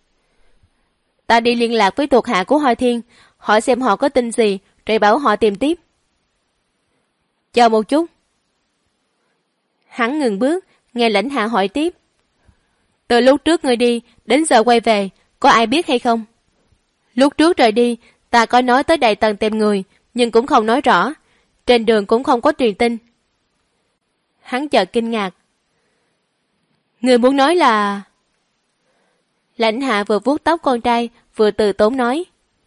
Ta đi liên lạc với thuộc hạ của Hoa Thiên, hỏi xem họ có tin gì, rồi bảo họ tìm tiếp. Chờ một chút. Hắn ngừng bước, nghe Lãnh Hạ hỏi tiếp: Từ lúc trước ngươi đi đến giờ quay về, có ai biết hay không? Lúc trước rời đi, ta có nói tới Đại Tần tìm người, nhưng cũng không nói rõ. Trên đường cũng không có truyền tin. Hắn chợt kinh ngạc. Ngươi muốn nói là... Lãnh Hạ vừa vuốt tóc con trai, vừa từ tốn nói.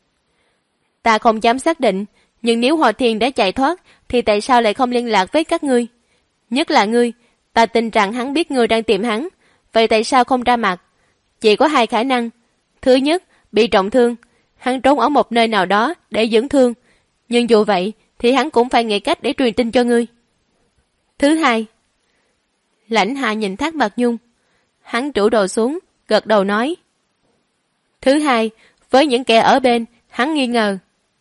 Ta không dám xác định, nhưng nếu Hòa Thiên đã chạy thoát, thì tại sao lại không liên lạc với các ngươi? Nhất là ngươi, ta tin rằng hắn biết ngươi đang tìm hắn, vậy tại sao không ra mặt? Chỉ có hai khả năng. Thứ nhất, bị trọng thương, hắn trốn ở một nơi nào đó để dưỡng thương, nhưng dù vậy thì hắn cũng phải nghĩ cách để truyền tin cho ngươi. Thứ hai, Lãnh Hạ nhìn Thác Bạt Nhung, hắn trụ đầu xuống, gật đầu nói. Thứ hai, với những kẻ ở bên, hắn nghi ngờ.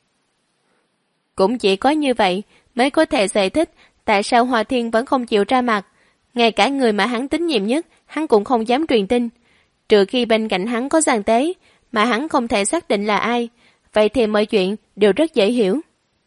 Cũng chỉ có như vậy mới có thể giải thích tại sao Hòa Thiên vẫn không chịu ra mặt. Ngay cả người mà hắn tín nhiệm nhất, hắn cũng không dám truyền tin. Trừ khi bên cạnh hắn có gian tế, mà hắn không thể xác định là ai, vậy thì mọi chuyện đều rất dễ hiểu.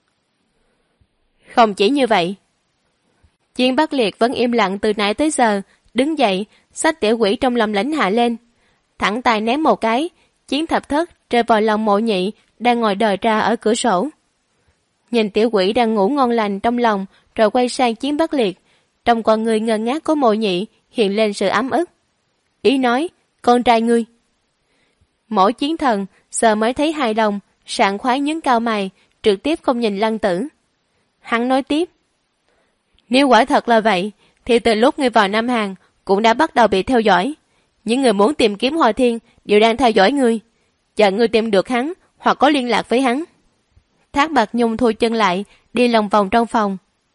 Không chỉ như vậy. Chiến Bắc Liệt vẫn im lặng từ nãy tới giờ, đứng dậy, xách tiểu quỷ trong lòng Lãnh Hạ lên. Thẳng tay ném một cái, Chiến Thập Thất rơi vào lòng Mộ Nhị đang ngồi đờ ra ở cửa sổ. Nhìn tiểu quỷ đang ngủ ngon lành trong lòng, rồi quay sang Chiến Bắc Liệt. Trong con người ngơ ngác của Mộ Nhị hiện lên sự ấm ức. Ý nói, con trai ngươi. Mỗi Chiến Thần giờ mới thấy hài lòng, sảng khoái nhướng cao mày, trực tiếp không nhìn Lăng Tử. Hắn nói tiếp. Nếu quả thật là vậy, thì từ lúc ngươi vào Nam Hàn cũng đã bắt đầu bị theo dõi. Những người muốn tìm kiếm Hòa Thiên đều đang theo dõi ngươi. Chờ ngươi tìm được hắn hoặc có liên lạc với hắn. Thác Bạt Nhung thu chân lại, đi lòng vòng trong phòng.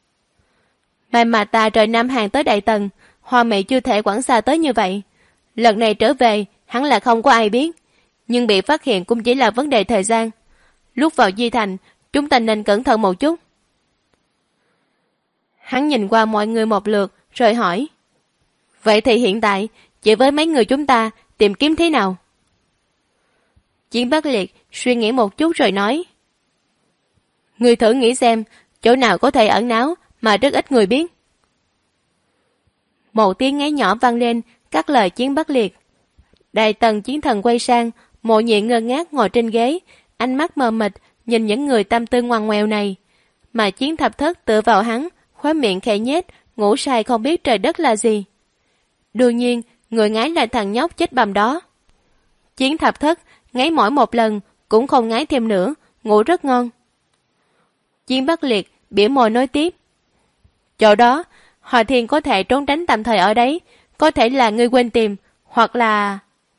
May mà ta rời Nam Hàn tới Đại Tần, Hoa Mị chưa thể quản xa tới như vậy. Lần này trở về, hắn là không có ai biết. Nhưng bị phát hiện cũng chỉ là vấn đề thời gian. Lúc vào Di Thành, chúng ta nên cẩn thận một chút. Hắn nhìn qua mọi người một lượt, rồi hỏi. Vậy thì hiện tại, chỉ với mấy người chúng ta, tìm kiếm thế nào? Chiến Bắc Liệt suy nghĩ một chút rồi nói. Người thử nghĩ xem, chỗ nào có thể ẩn náu mà rất ít người biết. Một tiếng ngáy nhỏ vang lên, cắt lời Chiến Bắc Liệt. Đại Tần Chiến Thần quay sang, Mộ Nhị ngơ ngác ngồi trên ghế, ánh mắt mờ mịt nhìn những người tâm tư ngoằn ngoèo này. Mà Chiến Thập Thất tựa vào hắn, khóe miệng khẽ nhếch, ngủ say không biết trời đất là gì. Đương nhiên, người ngáy là thằng nhóc chết bầm đó. Chiến Thập Thất ngáy mỗi một lần, cũng không ngáy thêm nữa, ngủ rất ngon. Chiến Bắc Liệt bĩu môi nói tiếp. Chỗ đó, Hòa Thiên có thể trốn tránh tạm thời ở đấy, có thể là ngươi quên tìm, hoặc là...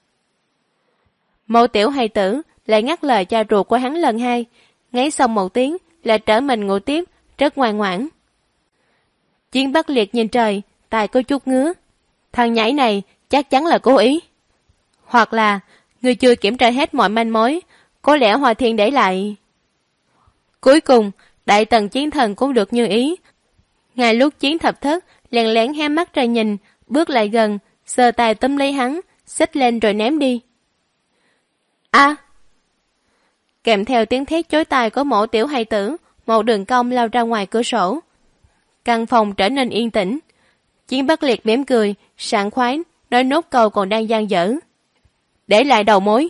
Mẫu Tiểu Hài Tử lại ngắt lời cha ruột của hắn lần hai, ngáy xong một tiếng là trở mình ngủ tiếp, rất ngoan ngoãn. Chiến Bắc Liệt nhìn trời, tai có chút ngứa. Thằng nhảy này chắc chắn là cố ý. Hoặc là người chưa kiểm tra hết mọi manh mối, có lẽ Hòa Thiên để lại. Cuối cùng, Đại Tần Chiến Thần cũng được như ý. Ngay lúc Chiến Thập Thất lén lén hé mắt ra nhìn, bước lại gần, giơ tay túm lấy hắn, xách lên rồi ném đi. A! Kèm theo tiếng thét chói tai của Mẫu Tiểu Hài Tử, một đường cong lao ra ngoài cửa sổ. Căn phòng trở nên yên tĩnh. Chiến Bắc Liệt mỉm cười, sảng khoái, nói nốt câu còn đang dang dở. Để lại đầu mối.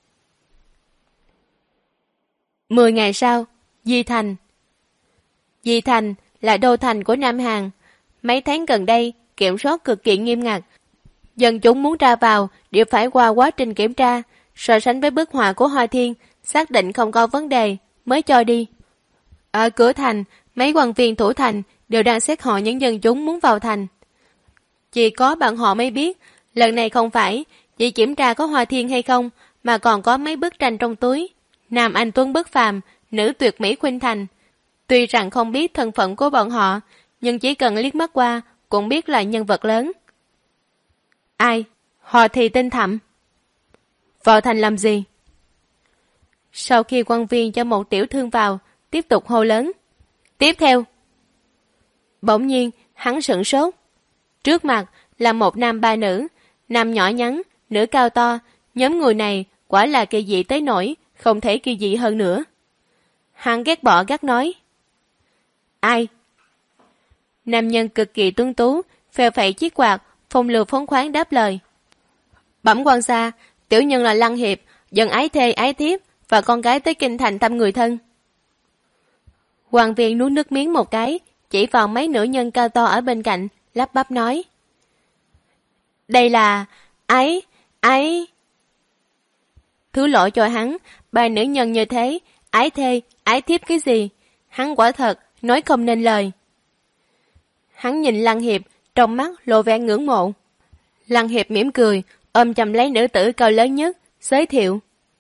10 ngày sau, Di Thành. Di Thành là đô thành của Nam Hàn. Mấy tháng gần đây, kiểm soát cực kỳ nghiêm ngặt. Dân chúng muốn ra vào đều phải qua quá trình kiểm tra, so sánh với bức họa của Hoa Thiên, xác định không có vấn đề mới cho đi. Ở cửa thành, mấy quan viên thủ thành đều đang xét hỏi những dân chúng muốn vào thành. Chỉ có bọn họ mới biết, lần này không phải chỉ kiểm tra có Hoa Thiên hay không, mà còn có mấy bức tranh trong túi. Nam anh tuấn bất phàm, nữ tuyệt mỹ khuynh thành. Tuy rằng không biết thân phận của bọn họ, nhưng chỉ cần liếc mắt qua cũng biết là nhân vật lớn. Ai? Họ thì tên Thẩm. Vào thành làm gì? Sau khi quan viên cho một tiểu thương vào, tiếp tục hô lớn. Tiếp theo. Bỗng nhiên, hắn sửng sốt. Trước mặt là một nam ba nữ, nam nhỏ nhắn, nữ cao to. Nhóm người này quả là kỳ dị tới nỗi không thể kỳ dị hơn nữa. Hắn ghét bỏ gắt nói. Ai? Nam nhân cực kỳ tuấn tú, phèo phẩy chiếc quạt, phong lưu phóng khoáng đáp lời. Bẩm quan xa, tiểu nhân là Lăng Hiệp, dẫn ái thê ái thiếp và con gái tới kinh thành thăm người thân. Quan viên nuốt nước miếng một cái, chỉ vào mấy nữ nhân cao to ở bên cạnh, lắp bắp nói. Đây là... ái... Thứ lỗi cho hắn, ba nữ nhân như thế, ái thê, ái thiếp cái gì? Hắn quả thật, nói không nên lời. Hắn nhìn Lăng Hiệp, trong mắt lộ vẻ ngưỡng mộ. Lăng Hiệp mỉm cười, ôm chầm lấy nữ tử cao lớn nhất, giới thiệu.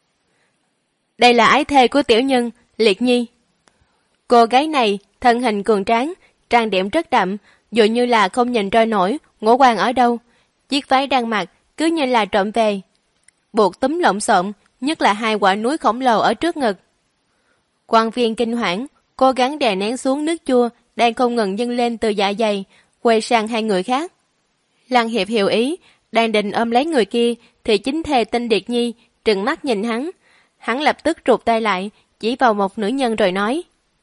Đây là ái thê của tiểu nhân, Liệt Nhi. Cô gái này, thân hình cường tráng, trang điểm rất đậm, dường như là không nhìn ra nổi ngũ quan ở đâu. Chiếc váy đang mặc cứ như là trộm về. Buộc túm lộn xộn, nhất là hai quả núi khổng lồ ở trước ngực. Quan viên kinh hoảng, cố gắng đè nén xuống nước chua đang không ngừng dâng lên từ dạ dày, quay sang hai người khác. Lăng Hiệp hiểu ý, đang định ôm lấy người kia thì chính thê tên Điệt Nhi trừng mắt nhìn hắn. Hắn lập tức rụt tay lại, chỉ vào một nữ nhân rồi nói.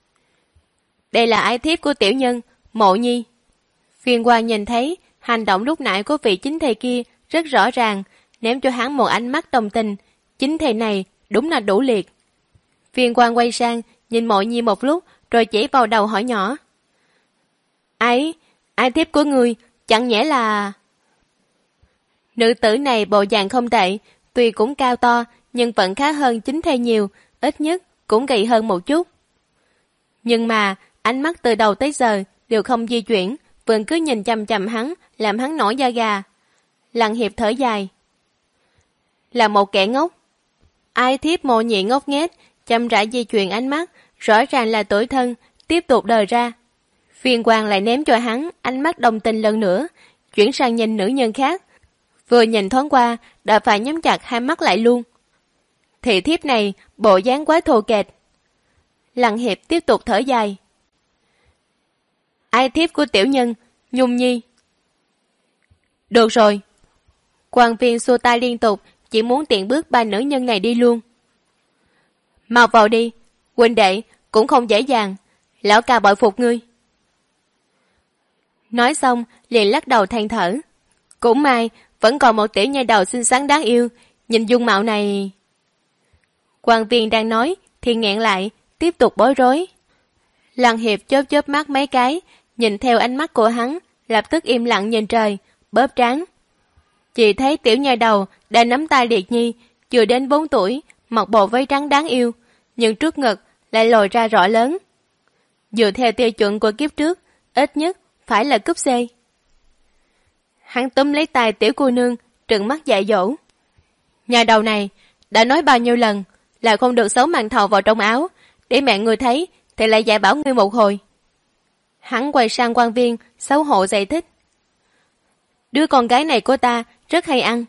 Đây là ái thiếp của tiểu nhân, Mộ Nhi. Viên quan nhìn thấy hành động lúc nãy của vị chính thê kia rất rõ ràng, ném cho hắn một ánh mắt đồng tình. Chính thê này đúng là đủ liệt. Viên quan quay sang nhìn Mộ Nhi một lúc rồi chỉ vào đầu hỏi nhỏ. Ái thiếp của ngươi chẳng nhẽ là... Nữ tử này bộ dạng không tệ, tuy cũng cao to nhưng vẫn khá hơn chính thê nhiều, ít nhất cũng gầy hơn một chút. Nhưng mà ánh mắt từ đầu tới giờ đều không di chuyển, vẫn cứ nhìn chằm chằm hắn, làm hắn nổi da gà. Lăng Hiệp thở dài. Là một kẻ ngốc. Ái thiếp Mộ Nhị ngốc nghếch, chậm rãi di chuyển ánh mắt, rõ ràng là tuổi thân, tiếp tục đời ra. Viên quan lại ném cho hắn ánh mắt đồng tình lần nữa, chuyển sang nhìn nữ nhân khác. Vừa nhìn thoáng qua, đã phải nhắm chặt hai mắt lại luôn. Thị thiếp này, bộ dáng quá thô kệch. Lăng Hiệp tiếp tục thở dài. Ái thiếp của tiểu nhân, Nhung Nhi. Được rồi. Quan viên xua tay liên tục, chỉ muốn tiện bước ba nữ nhân này đi luôn. Mau vào đi, huynh đệ, cũng không dễ dàng. Lão ca bội phục ngươi. Nói xong, liền lắc đầu than thở. Cũng may, vẫn còn một tiểu nha đầu xinh xắn đáng yêu, nhìn dung mạo này... Quan viên đang nói, thì nghẹn lại, tiếp tục bối rối. Lăng Hiệp chớp chớp mắt mấy cái, nhìn theo ánh mắt của hắn, lập tức im lặng nhìn trời, bóp trán. Chỉ thấy tiểu nha đầu đã nắm tay Liệt Nhi, chưa đến 4 tuổi, mặc bộ váy trắng đáng yêu, nhưng trước ngực lại lồi ra rõ lớn. Dựa theo tiêu chuẩn của kiếp trước, ít nhất phải là cúp C. Hắn túm lấy tay tiểu cô nương, trừng mắt dạy dỗ. Nhà đầu này, đã nói bao nhiêu lần là không được xấu màn thầu vào trong áo, để mẹ người thấy thì lại dạy bảo ngươi một hồi. Hắn quay sang quan viên, xấu hổ giải thích. Đứa con gái này của ta rất hay ăn.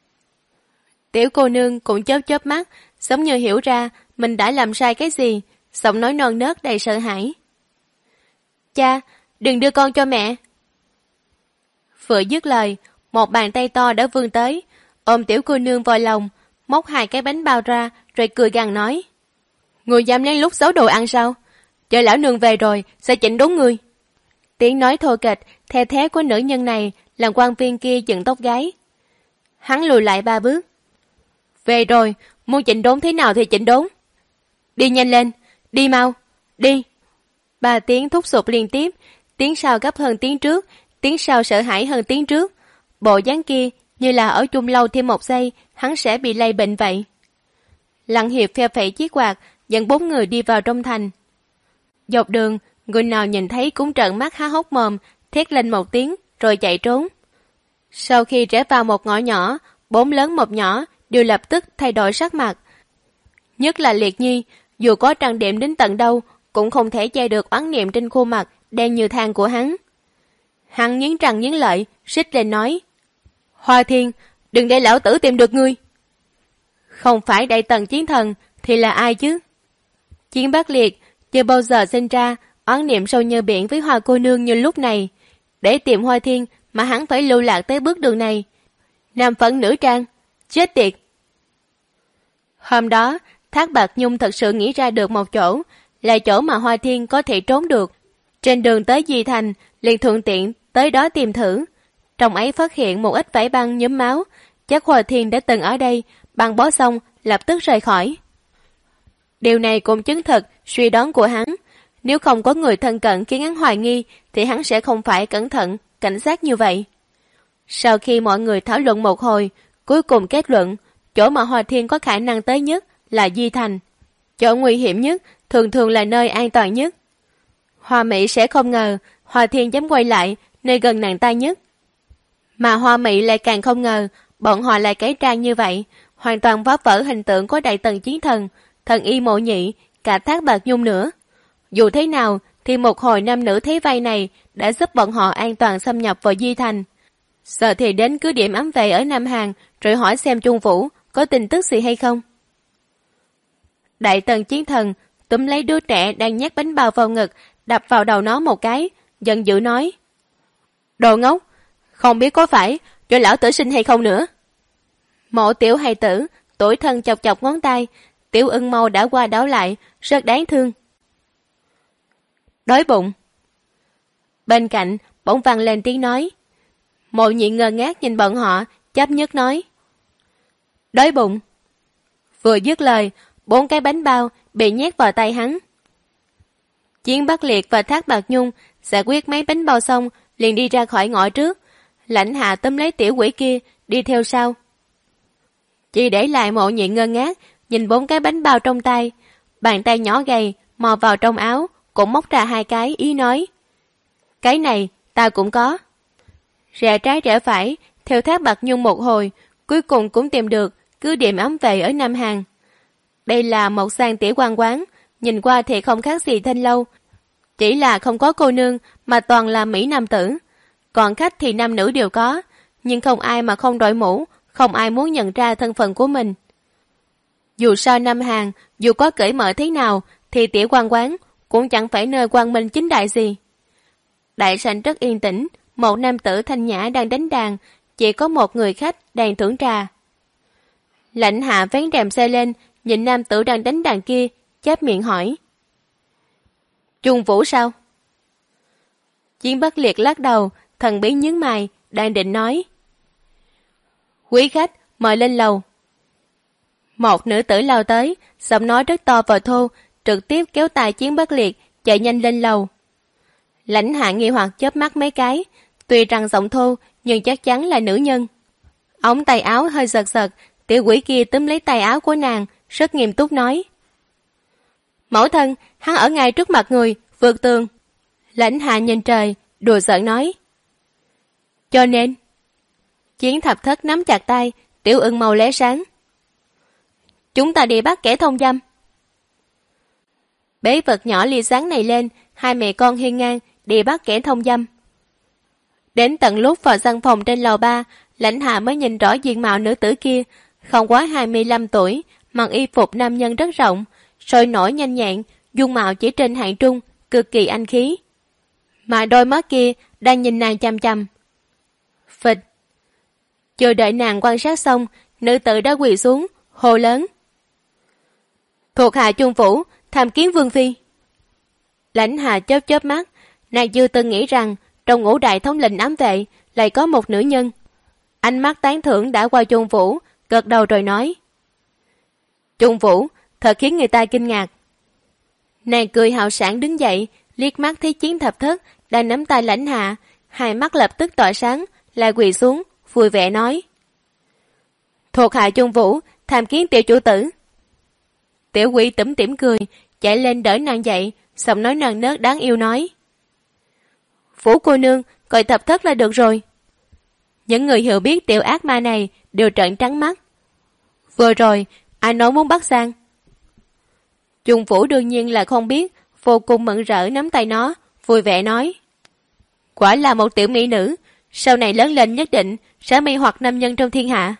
Tiểu cô nương cũng chớp chớp mắt, giống như hiểu ra mình đã làm sai cái gì, giọng nói non nớt đầy sợ hãi. Cha, đừng đưa con cho mẹ. Vừa dứt lời, một bàn tay to đã vươn tới, ôm tiểu cô nương vào lòng, móc 2 cái bánh bao ra, rồi cười gằn nói. Người dám lén lút giấu đồ ăn sao? Chờ lão nương về rồi, sẽ chỉnh đốn ngươi. Tiếng nói thô kệch, theo thế của nữ nhân này, làm quan viên kia dựng tóc gáy. Hắn lùi lại 3 bước. Về rồi, muốn chỉnh đốn thế nào thì chỉnh đốn. Đi nhanh lên, đi mau, đi. 3 tiếng thúc giục liên tiếp, tiếng sau gấp hơn tiếng trước, tiếng sau sợ hãi hơn tiếng trước. Bộ dáng kia như là ở chung lâu thêm 1 giây, hắn sẽ bị lây bệnh vậy. Lăng Hiệp phe phẩy chiếc quạt, dẫn 4 người đi vào trong thành. Dọc đường, người nào nhìn thấy cũng trợn mắt há hốc mồm, thét lên một tiếng, rồi chạy trốn. Sau khi rẽ vào một ngõ nhỏ, 4 lớn 1 nhỏ đều lập tức thay đổi sắc mặt. Nhất là Liệt Nhi, dù có trang điểm đến tận đâu, cũng không thể che được oán niệm trên khuôn mặt đen như than của hắn. Hắn nghiến răng nghiến lợi, rít lên nói. Hoa Thiên, đừng để lão tử tìm được ngươi. Không phải Đại Tần Chiến Thần thì là ai chứ? Chiến Bắc Liệt chưa bao giờ sinh ra oán niệm sâu như biển với Hoa cô nương như lúc này. Để tìm Hoa Thiên mà hắn phải lưu lạc tới bước đường này. Nam phận nữ trang, chết tiệt. Hôm đó, Thác Bạt Nhung thật sự nghĩ ra được một chỗ, là chỗ mà Hoa Thiên có thể trốn được. Trên đường tới Di Thành, liền thuận tiện tới đó tìm thử. Trong ấy phát hiện một ít vải băng nhuốm máu, Chắc Hòa Thiên đã từng ở đây, băng bó xong lập tức rời khỏi. Điều này cũng chứng thực suy đoán của hắn. Nếu không có người thân cận khiến hắn hoài nghi thì hắn sẽ không phải cẩn thận, cảnh giác như vậy. Sau khi mọi người thảo luận một hồi, cuối cùng kết luận chỗ mà Hòa Thiên có khả năng tới nhất là Di Thành. Chỗ nguy hiểm nhất thường thường là nơi an toàn nhất. Hoa Mỹ sẽ không ngờ Hòa Thiên dám quay lại nơi gần nàng ta nhất. Mà Hoa Mỹ lại càng không ngờ bọn họ lại cải trang như vậy, hoàn toàn phá vỡ hình tượng của Đại Tần Chiến Thần, Thần Y Mộ Nhị, cả Thác Bạt Nhung nữa. Dù thế nào thì một hồi nam nữ thế vây này đã giúp bọn họ an toàn xâm nhập vào Di Thành. Giờ thì đến cứ điểm ám vệ ở Nam Hàn rồi hỏi xem Trung Vũ có tin tức gì hay không. Đại Tần Chiến Thần túm lấy đứa trẻ đang nhét bánh bao vào ngực, đập vào đầu nó một cái, giận dữ nói: Đồ ngốc, không biết có phải cho lão tử sinh hay không nữa. Mộ tiểu hài tử tuổi thân chọc chọc ngón tay, Tiểu Ưng mau đã qua đảo lại, rất đáng thương. Đói bụng. Bên cạnh bỗng vang lên tiếng nói. Mộ Nhị ngơ ngác nhìn bọn họ, chấp nhất nói: Đói bụng. Vừa dứt lời, 4 cái bánh bao bị nhét vào tay hắn. Chiến Bắc Liệt và Thác Bạt Nhung giải quyết mấy bánh bao xong liền đi ra khỏi ngõ trước. Lãnh Hạ túm lấy tiểu quỷ kia đi theo sau. Chỉ để lại Mộ Nhị ngơ ngác nhìn 4 cái bánh bao trong tay, bàn tay nhỏ gầy mò vào trong áo cũng móc ra 2 cái, ý nói: Cái này ta cũng có. Rẽ trái rẽ phải theo Thác Bạt Nhung một hồi, cuối cùng cũng tìm được cứ điểm ám vệ ở Nam Hàn. Đây là một gian tiểu quan quán, nhìn qua thì không khác gì thanh lâu, chỉ là không có cô nương mà toàn là mỹ nam tử. Còn khách thì nam nữ đều có, nhưng không ai mà không đội mũ, không ai muốn nhận ra thân phận của mình. Dù sao Nam Hàn, dù có cởi mở thế nào thì tiểu quan quán cũng chẳng phải nơi quang minh chính đại gì. Đại sảnh rất yên tĩnh, một nam tử thanh nhã đang đánh đàn, chỉ có một người khách đang thưởng trà. Lãnh Hạ vén rèm xe lên, nhìn nam tử đang đánh đàn kia, chép miệng hỏi: Trung Vũ sao? Chiến Bắc Liệt lắc đầu, thần bí nhướng mày, đang định nói: Quý khách, mời lên lầu. Một nữ tử lao tới, giọng nói rất to và thô, trực tiếp kéo tay Chiến Bắc Liệt chạy nhanh lên lầu. Lãnh Hạ nghi hoặc chớp mắt mấy cái, tuy rằng giọng thô nhưng chắc chắn là nữ nhân. Ống tay áo hơi giật giật, tiểu quỷ kia túm lấy tay áo của nàng, rất nghiêm túc nói: Mẫu thân, hắn ở ngay trước mặt người, vượt tường. Lãnh Hạ nhìn trời, đùa giỡn nói: Cho nên. Chiến Thập Thất nắm chặt tay, Tiểu Ưng màu lóe sáng: Chúng ta đi bắt kẻ thông dâm. Bế vật nhỏ lia sáng này lên, hai mẹ con hiên ngang đi bắt kẻ thông dâm. Đến tận lúc vào gian phòng trên lầu 3, Lãnh Hạ mới nhìn rõ diện mạo nữ tử kia, không quá 25 tuổi, mặc y phục nam nhân rất rộng, sôi nổi nhanh nhẹn, dung mạo chỉ trên hạng trung, cực kỳ anh khí. Mà đôi mắt kia đang nhìn nàng chằm chằm. Phịch. Chưa đợi nàng quan sát xong, nữ tử đã quỳ xuống, hô lớn: Thuộc hạ Trung Vũ, tham kiến vương phi. Lãnh Hạ chớp chớp mắt, nàng chưa từng nghĩ rằng trong ngũ đại thống lĩnh ám vệ lại có một nữ nhân. Ánh mắt tán thưởng đã qua Trung Vũ, gật đầu rồi nói: Trung Vũ, thật khiến người ta kinh ngạc. Nàng cười hào sảng đứng dậy, liếc mắt thấy Chiến Thập Thất đang nắm tay Lãnh Hạ, hai mắt lập tức tỏa sáng, lại quỳ xuống, vui vẻ nói: Thuộc hạ Trung Vũ, tham kiến tiểu chủ tử. Tiểu quỷ tủm tỉm cười, chạy lên đỡ nàng dậy, giọng nói non nớt đáng yêu nói: Vũ cô nương, gọi Thập Thất là được rồi. Những người hiểu biết tiểu ác ma này đều trợn trắng mắt. Vừa rồi, ai nói muốn bắt sang? Trung Vũ đương nhiên là không biết, vô cùng mừng rỡ nắm tay nó, vui vẻ nói: Quả là một tiểu mỹ nữ, sau này lớn lên nhất định sẽ mê hoặc nam nhân trong thiên hạ.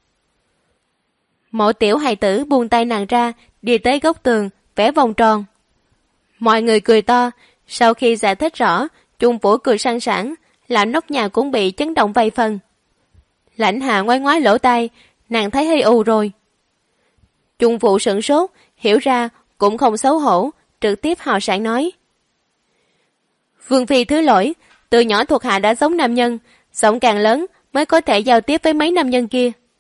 Mộ tiểu hài tử buông tay nàng ra, đi tới góc tường, vẽ vòng tròn. Mọi người cười to. Sau khi giải thích rõ, Trung Vũ cười sang sảng, làm nóc nhà cũng bị chấn động vài phần. Lãnh Hạ ngoái ngoái lỗ tai, nàng thấy hơi ù rồi. Trung Vũ sửng sốt, hiểu ra cũng không xấu hổ, trực tiếp hào sảng nói: Vương phi thứ lỗi, từ nhỏ thuộc hạ đã giống nam nhân, giọng càng lớn mới có thể giao tiếp với mấy nam nhân kia.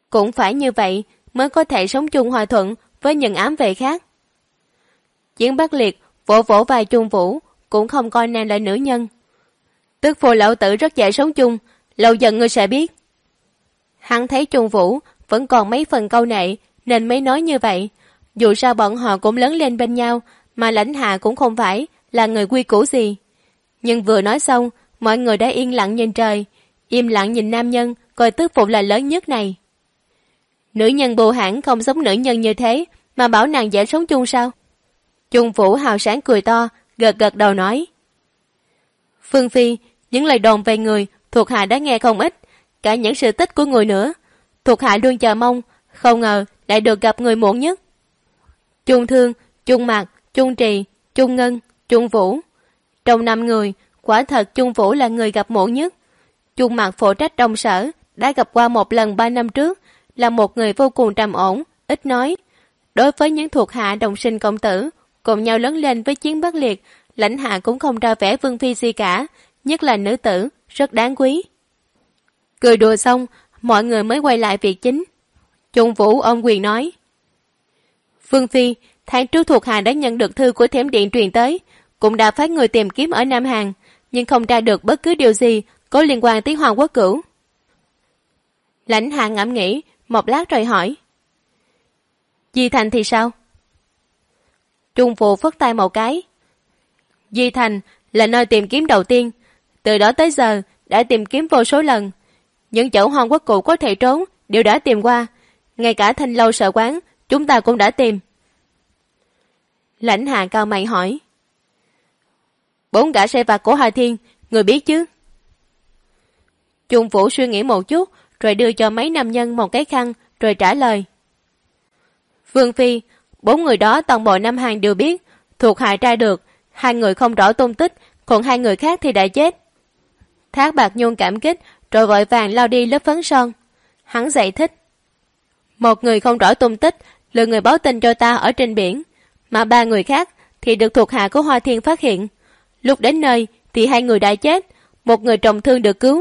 Cũng phải như vậy mới có thể sống chung hòa thuận với những ám vệ khác. Chiến Bắc Liệt vỗ vỗ vai Chung Vũ, cũng không coi nàng là nữ nhân. Tức phụ lão tử rất dễ sống chung, lâu dần ngươi sẽ biết. Hắn thấy Chung Vũ vẫn còn mấy phần câu nệ nên mới nói như vậy. Dù sao bọn họ cũng lớn lên bên nhau, mà Lãnh Hạ cũng không phải là người quy củ gì. Nhưng vừa nói xong, mọi người đã yên lặng nhìn trời, im lặng nhìn nam nhân coi tức phụ là lớn nhất này. Nữ nhân bù hãng không giống nữ nhân như thế mà bảo nàng dễ sống chung sao? Chung Vũ hào sáng cười to, gật gật đầu nói. Phương Phi, những lời đồn về người thuộc hạ đã nghe không ít, cả những sự tích của người nữa. Thuộc hạ luôn chờ mong, không ngờ lại được gặp người muộn nhất. Chung Thương, Chung Mạc, Chung Trì, Chung Ngân, Chung Vũ. Trong 5 người, quả thật Chung Vũ là người gặp muộn nhất. Chung Mạc phụ trách Đông Sở, đã gặp qua một lần 3 năm trước, là một người vô cùng trầm ổn, ít nói. Đối với những thuộc hạ đồng sinh công tử, cùng nhau lớn lên với Chiến Bắc Liệt, Lãnh Hạ cũng không ra vẻ vương phi gì cả, nhất là nữ tử, rất đáng quý. Cười đùa xong, mọi người mới quay lại việc chính. Chung Vũ ôm quyền nói. Vương phi, tháng trước thuộc hạ đã nhận được thư của Thiểm Điện truyền tới, cũng đã phái người tìm kiếm ở Nam Hàn, nhưng không tra được bất cứ điều gì có liên quan tới Hoàng Quốc Cửu. Lãnh Hạ ngẫm nghĩ, một lát rồi hỏi. Di Thành thì sao? Chung Vũ phất tay một cái. Di Thành là nơi tìm kiếm đầu tiên, từ đó tới giờ đã tìm kiếm vô số lần. Những chỗ Hoàng Quốc Cửu có thể trốn đều đã tìm qua, ngay cả Thanh Lâu Sở Quán chúng ta cũng đã tìm. Lãnh Hạ cao mày hỏi. 4 gã sai vặt của Hà Thiên, người biết chứ? Chung Vũ suy nghĩ một chút, rồi đưa cho mấy nam nhân một cái khăn, rồi trả lời. Vương Phi, 4 người đó toàn bộ Nam Hàn đều biết, thuộc hạ tra được, 2 người không rõ tung tích, còn 2 người khác thì đã chết. Thác Bạc Nhung cảm kích, rồi vội vàng lao đi lớp phấn son. Hắn giải thích. 1 người không rõ tung tích, là người báo tin cho ta ở trên biển, mà 3 người khác thì được thuộc hạ của Hoa Thiên phát hiện. Lúc đến nơi thì 2 người đã chết, 1 người trọng thương được cứu.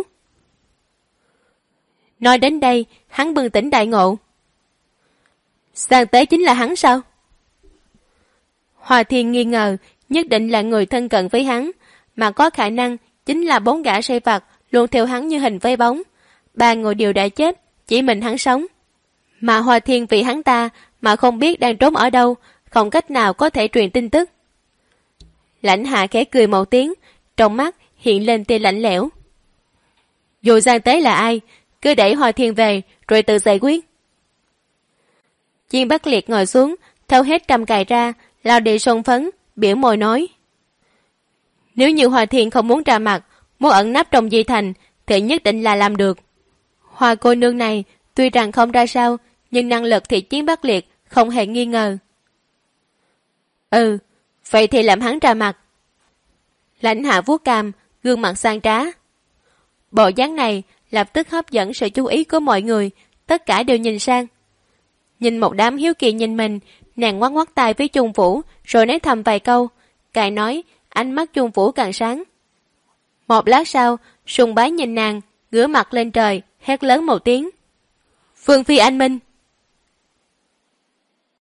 Nói đến đây, hắn bừng tỉnh đại ngộ. Giang Tế chính là hắn sao? Hoa Thiên nghi ngờ, nhất định là người thân cận với hắn, mà có khả năng chính là 4 gã sai vặt luôn theo hắn như hình vây bóng. 3 người đều đã chết, chỉ mình hắn sống. Mà Hoa Thiên vì hắn ta mà không biết đang trốn ở đâu, không cách nào có thể truyền tin tức. Lãnh Hạ khẽ cười một tiếng, trong mắt hiện lên tia lạnh lẽo. Dù Giang Tế là ai, cứ đẩy Hoa Thiên về rồi tự giải quyết. Chiến Bắc Liệt ngồi xuống, thâu hết trăm cài ra, lao đi son phấn, biểu môi nói. Nếu như Hoa Thiên không muốn ra mặt, muốn ẩn nấp trong Di Thành, thì nhất định là làm được. Hoa cô nương này tuy rằng không ra sao, nhưng năng lực thì Chiến Bắc Liệt không hề nghi ngờ. Ừ, vậy thì làm hắn ra mặt. Lãnh Hạ vuốt cằm, gương mặt sang trá. Bộ dáng này lập tức hấp dẫn sự chú ý của mọi người, tất cả đều nhìn sang. Nhìn một đám hiếu kỳ nhìn mình, nàng ngoắc ngoắc tay với Chung Vũ, rồi nói thầm vài câu. Càng nói, ánh mắt Chung Vũ càng sáng. Một lát sau, sùng bái nhìn nàng, ngửa mặt lên trời, hét lớn một tiếng. Phương Phi anh minh!